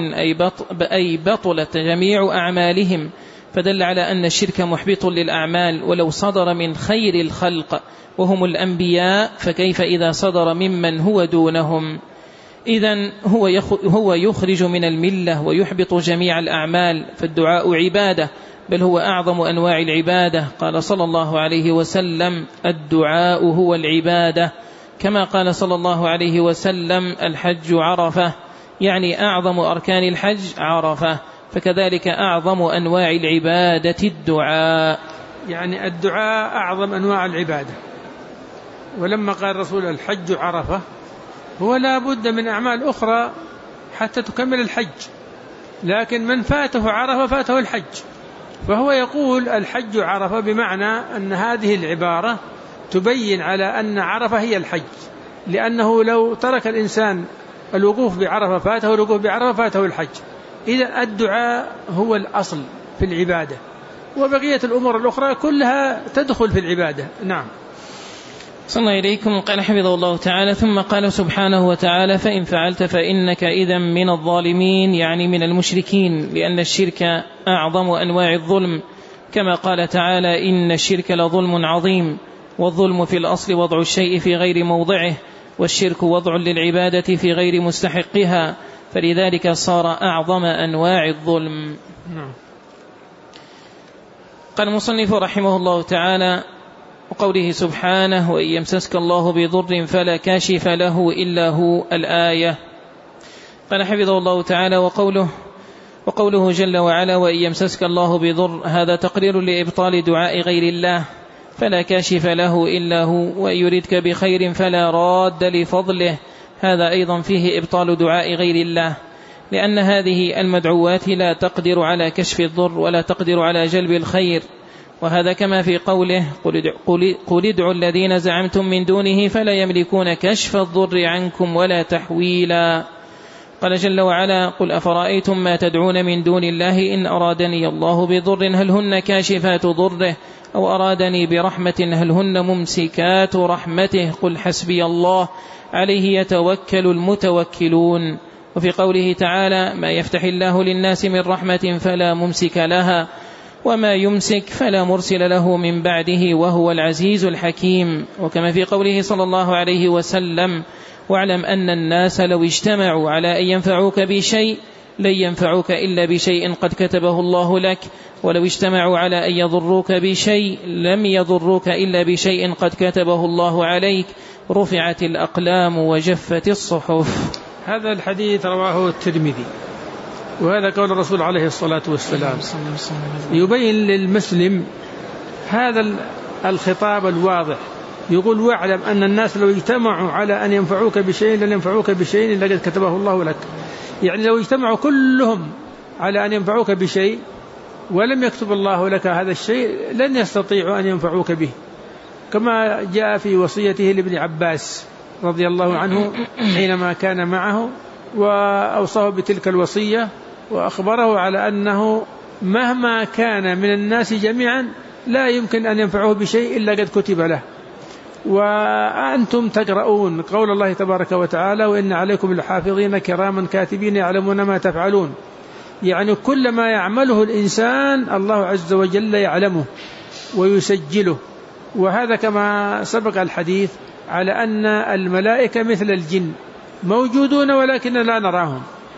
أي بطلت جميع أعمالهم، فدل على أن الشرك محبط للأعمال، ولو صدر من خير الخلق وهم الأنبياء فكيف إذا صدر ممن هو دونهم. إذن هو يخرج من الملة ويحبط جميع الأعمال، فالدعاء عبادة بل هو أعظم أنواع العبادة. قال صلى الله عليه وسلم: الدعاء هو العبادة. كما قال صلى الله عليه وسلم: الحج عرفة، يعني أعظم أركان الحج عرفة. فكذلك أعظم أنواع العبادة الدعاء، يعني الدعاء أعظم أنواع العبادة. ولما قال الرسول الحج عرفة، هو لا بد من أعمال أخرى حتى تكمل الحج، لكن من فاته عرفة فاته الحج. فهو يقول الحج عرفة، بمعنى أن هذه العبارة تبين على أن عرفة هي الحج، لأنه لو ترك الإنسان الوقوف بعرفة فاته الوقوف بعرفة فاته الحج. إذا الدعاء هو الأصل في العبادة، وبقية الأمور الأخرى كلها تدخل في العبادة. نعم. صلى الله إليكم. قال حفظه الله تعالى: ثم قال سبحانه وتعالى: فإن فعلت فإنك إذا من الظالمين، يعني من المشركين، لأن الشرك أعظم أنواع الظلم، كما قال تعالى: إن الشرك لظلم عظيم. والظلم في الأصل وضع الشيء في غير موضعه، والشرك وضع للعبادة في غير مستحقها، فلذلك صار أعظم أنواع الظلم. قال المصنف رحمه الله تعالى: وقوله سبحانه: وإن يمسسك الله بضر فلا كاشف له إلا هو، الآية. قال حفظه الله تعالى: وقوله جل وعلا: وإن يمسسك الله بضر، هذا تقرير لإبطال دعاء غير الله، فلا كاشف له إلا هو. وإن يردك بخير فلا راد لفضله، هذا أيضا فيه إبطال دعاء غير الله، لأن هذه المدعوات لا تقدر على كشف الضر ولا تقدر على جلب الخير. وهذا كما في قوله: قل ادعوا الذين زعمتم من دونه فلا يملكون كشف الضر عنكم ولا تحويلا. قال جل وعلا: قل أفرأيتم ما تدعون من دون الله إن أرادني الله بضر هل هن كاشفات ضره أو أرادني برحمة هل هن ممسكات رحمته قل حسبي الله عليه يتوكل المتوكلون. وفي قوله تعالى: ما يفتح الله للناس من رحمة فلا ممسك لها وما يمسك فلا مرسل له من بعده وهو العزيز الحكيم. وكما في قوله صلى الله عليه وسلم: واعلم أن الناس لو اجتمعوا على أن ينفعوك بشيء لن ينفعوك إلا بشيء قد كتبه الله لك، ولو اجتمعوا على أن يضروك بشيء لم يضروك إلا بشيء قد كتبه الله عليك، رفعت الأقلام وجفت الصحف. هذا الحديث رواه الترمذي، وهذا قول الرسول عليه الصلاة والسلام، يبين للمسلم هذا الخطاب الواضح، يقول: واعلم أن الناس لو اجتمعوا على أن ينفعوك بشيء لن ينفعوك بشيء إلا قد كتبه الله لك. يعني لو اجتمعوا كلهم على أن ينفعوك بشيء ولم يكتب الله لك هذا الشيء لن يستطيعوا أن ينفعوك به، كما جاء في وصيته لابن عباس رضي الله عنه حينما كان معه وأوصاه بتلك الوصية، وأخبره على أنه مهما كان من الناس جميعا لا يمكن أن ينفعه بشيء إلا قد كتب له. وأنتم تقرؤون قول الله تبارك وتعالى: وإن عليكم الحافظين كراما كاتبين يعلمون ما تفعلون. يعني كل ما يعمله الإنسان الله عز وجل يعلمه ويسجله. وهذا كما سبق الحديث على أن الملائكة مثل الجن موجودون ولكن لا نراهم.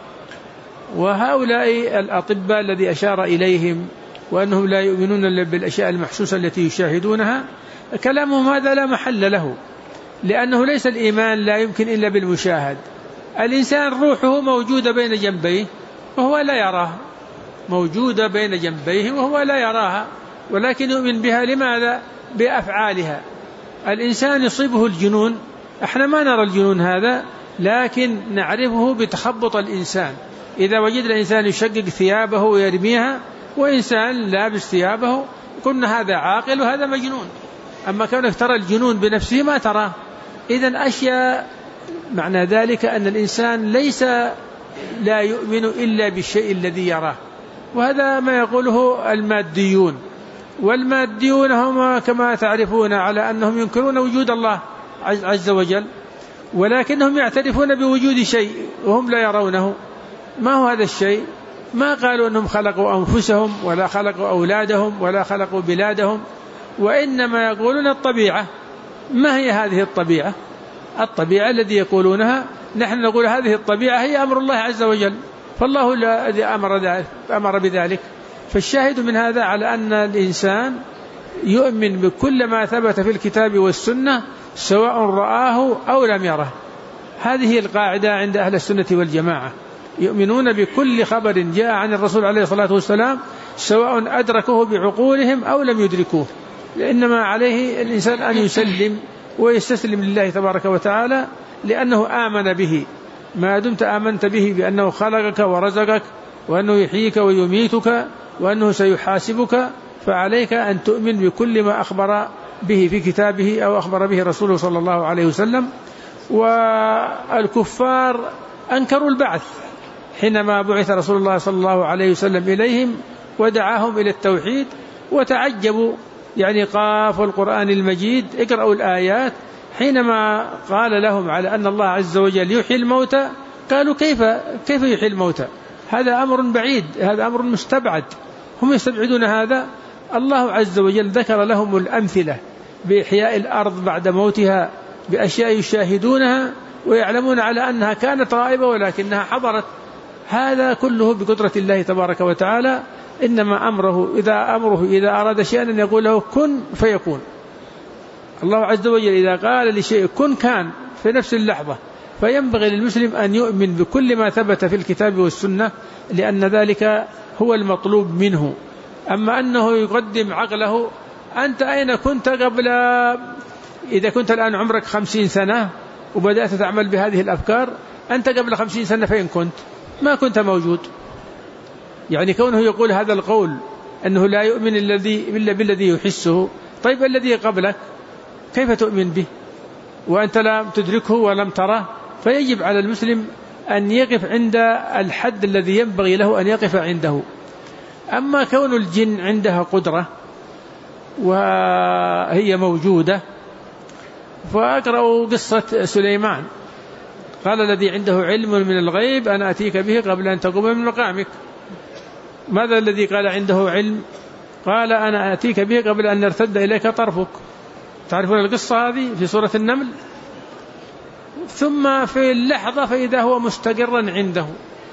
وهؤلاء الأطباء الذي أشار إليهم وأنهم لا يؤمنون بالأشياء المحسوسة التي يشاهدونها، كلامهم هذا لا محل له، لأنه ليس الإيمان لا يمكن إلا بالمشاهد. الإنسان روحه موجودة بين جنبيه وهو لا يراها، موجودة بين جنبيه وهو لا يراها، ولكن يؤمن بها. لماذا؟ بأفعالها. الإنسان يصيبه الجنون، احنا ما نرى الجنون هذا، لكن نعرفه بتخبط الإنسان. إذا وجد الإنسان يشقق ثيابه ويرميها، وإنسان لابس ثيابه، قلنا هذا عاقل وهذا مجنون. أما كونك ترى الجنون بنفسه ما تراه. إذن أشياء معنى ذلك أن الإنسان ليس لا يؤمن إلا بالشيء الذي يراه، وهذا ما يقوله الماديون. والماديون هم كما تعرفون على أنهم ينكرون وجود الله عز وجل، ولكنهم يعترفون بوجود شيء وهم لا يرونه. ما هو هذا الشيء؟ ما قالوا أنهم خلقوا أنفسهم ولا خلقوا أولادهم ولا خلقوا بلادهم، وإنما يقولون الطبيعة. ما هي هذه الطبيعة؟ الطبيعة الذي يقولونها نحن نقول هذه الطبيعة هي أمر الله عز وجل، فالله الذي أمر بذلك. فالشاهد من هذا على أن الإنسان يؤمن بكل ما ثبت في الكتاب والسنة سواء رآه أو لم يره. هذه القاعدة عند أهل السنة والجماعة، يؤمنون بكل خبر جاء عن الرسول عليه الصلاة والسلام سواء أدركوه بعقولهم أو لم يدركوه، إنما عليه الإنسان أن يسلم ويستسلم لله تبارك وتعالى، لأنه آمن به. ما دمت آمنت به بأنه خلقك ورزقك وأنه يحييك ويميتك وأنه سيحاسبك، فعليك أن تؤمن بكل ما أخبر به في كتابه أو أخبر به رسوله صلى الله عليه وسلم. والكفار أنكروا البعث حينما بعث رسول الله صلى الله عليه وسلم إليهم ودعاهم إلى التوحيد، وتعجبوا يعني قاف القرآن المجيد اقرأوا الآيات، حينما قال لهم على أن الله عز وجل يحيي الموتى قالوا كيف يحيي الموتى؟ هذا أمر بعيد، هذا أمر مستبعد. هم يستبعدون هذا. الله عز وجل ذكر لهم الأمثلة بإحياء الأرض بعد موتها بأشياء يشاهدونها ويعلمون على أنها كانت غائبة ولكنها حضرت. هذا كله بقدرة الله تبارك وتعالى. إنما أمره إذا أراد شيئا أن يقول له كن فيكون. الله عز وجل إذا قال لشيء كن كان في نفس اللحظة. فينبغي للمسلم أن يؤمن بكل ما ثبت في الكتاب والسنة، لأن ذلك هو المطلوب منه. أما أنه يقدم عقله، أنت أين كنت قبل، إذا كنت الآن عمرك 50 سنة وبدأت تعمل بهذه الأفكار، أنت قبل 50 سنة فين كنت؟ ما كنت موجود. يعني كونه يقول هذا القول أنه لا يؤمن إلا بالذي يحسه، طيب الذي قبلك كيف تؤمن به وأنت لم تدركه ولم تره؟ فيجب على المسلم أن يقف عند الحد الذي ينبغي له أن يقف عنده. أما كون الجن عندها قدرة وهي موجودة، فأقرأوا قصة سليمان، قال الذي عنده علم من الغيب أنا أتيك به قبل أن تقوم من مقامك. ماذا الذي قال عنده علم؟ قال أنا أتيك به قبل أن يرتد إليك طرفك. تعرفون القصة هذه في سورة النمل؟ ثم في اللحظة فإذا هو مستقرا عنده.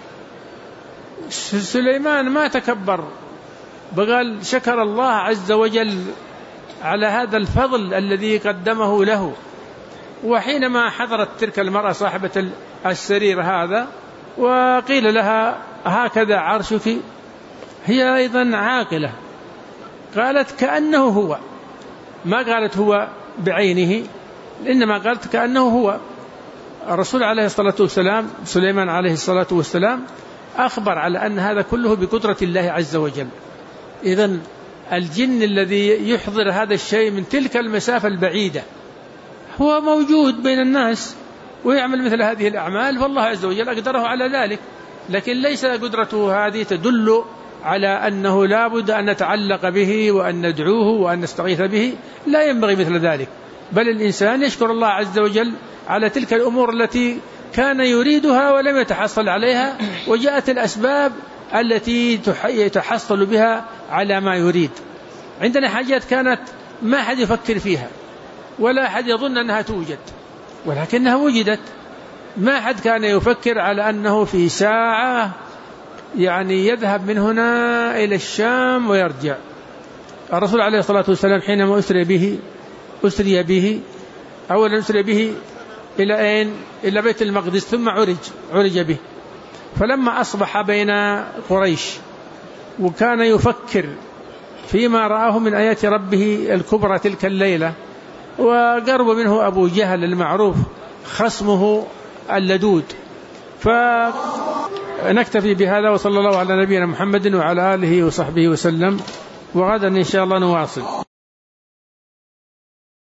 سليمان ما تكبر، بقال شكر الله عز وجل على هذا الفضل الذي قدمه له. وحينما حضرت تلك المرأة صاحبة السرير هذا وقيل لها هكذا عرشك، هي أيضا عاقلة، قالت كأنه هو، ما قالت هو بعينه، إنما قالت كأنه هو. الرسول عليه الصلاة والسلام سليمان عليه الصلاة والسلام أخبر على أن هذا كله بقدرة الله عز وجل. إذن الجن الذي يحضر هذا الشيء من تلك المسافة البعيدة هو موجود بين الناس ويعمل مثل هذه الأعمال، فالله عز وجل أقدره على ذلك. لكن ليس قدرته هذه تدل على أنه لا بد أن نتعلق به وأن ندعوه وأن نستغيث به، لا ينبغي مثل ذلك. بل الإنسان يشكر الله عز وجل على تلك الأمور التي كان يريدها ولم يتحصل عليها، وجاءت الأسباب التي يتحصل بها على ما يريد. عندنا حاجات كانت ما أحد يفكر فيها ولا أحد يظن أنها توجد، ولكنها وجدت. ما أحد كان يفكر على أنه في ساعة يعني يذهب من هنا إلى الشام ويرجع. الرسول عليه الصلاة والسلام حينما أسري به أولا أسري به إلى أين؟ إلى بيت المقدس، ثم عرج به. فلما أصبح بين قريش وكان يفكر فيما رآه من آيات ربه الكبرى تلك الليلة، وقرب منه أبو جهل المعروف خصمه اللدود. فنكتفي بهذا، وصلى الله على نبينا محمد وعلى آله وصحبه وسلم، وغدا إن شاء الله نواصل.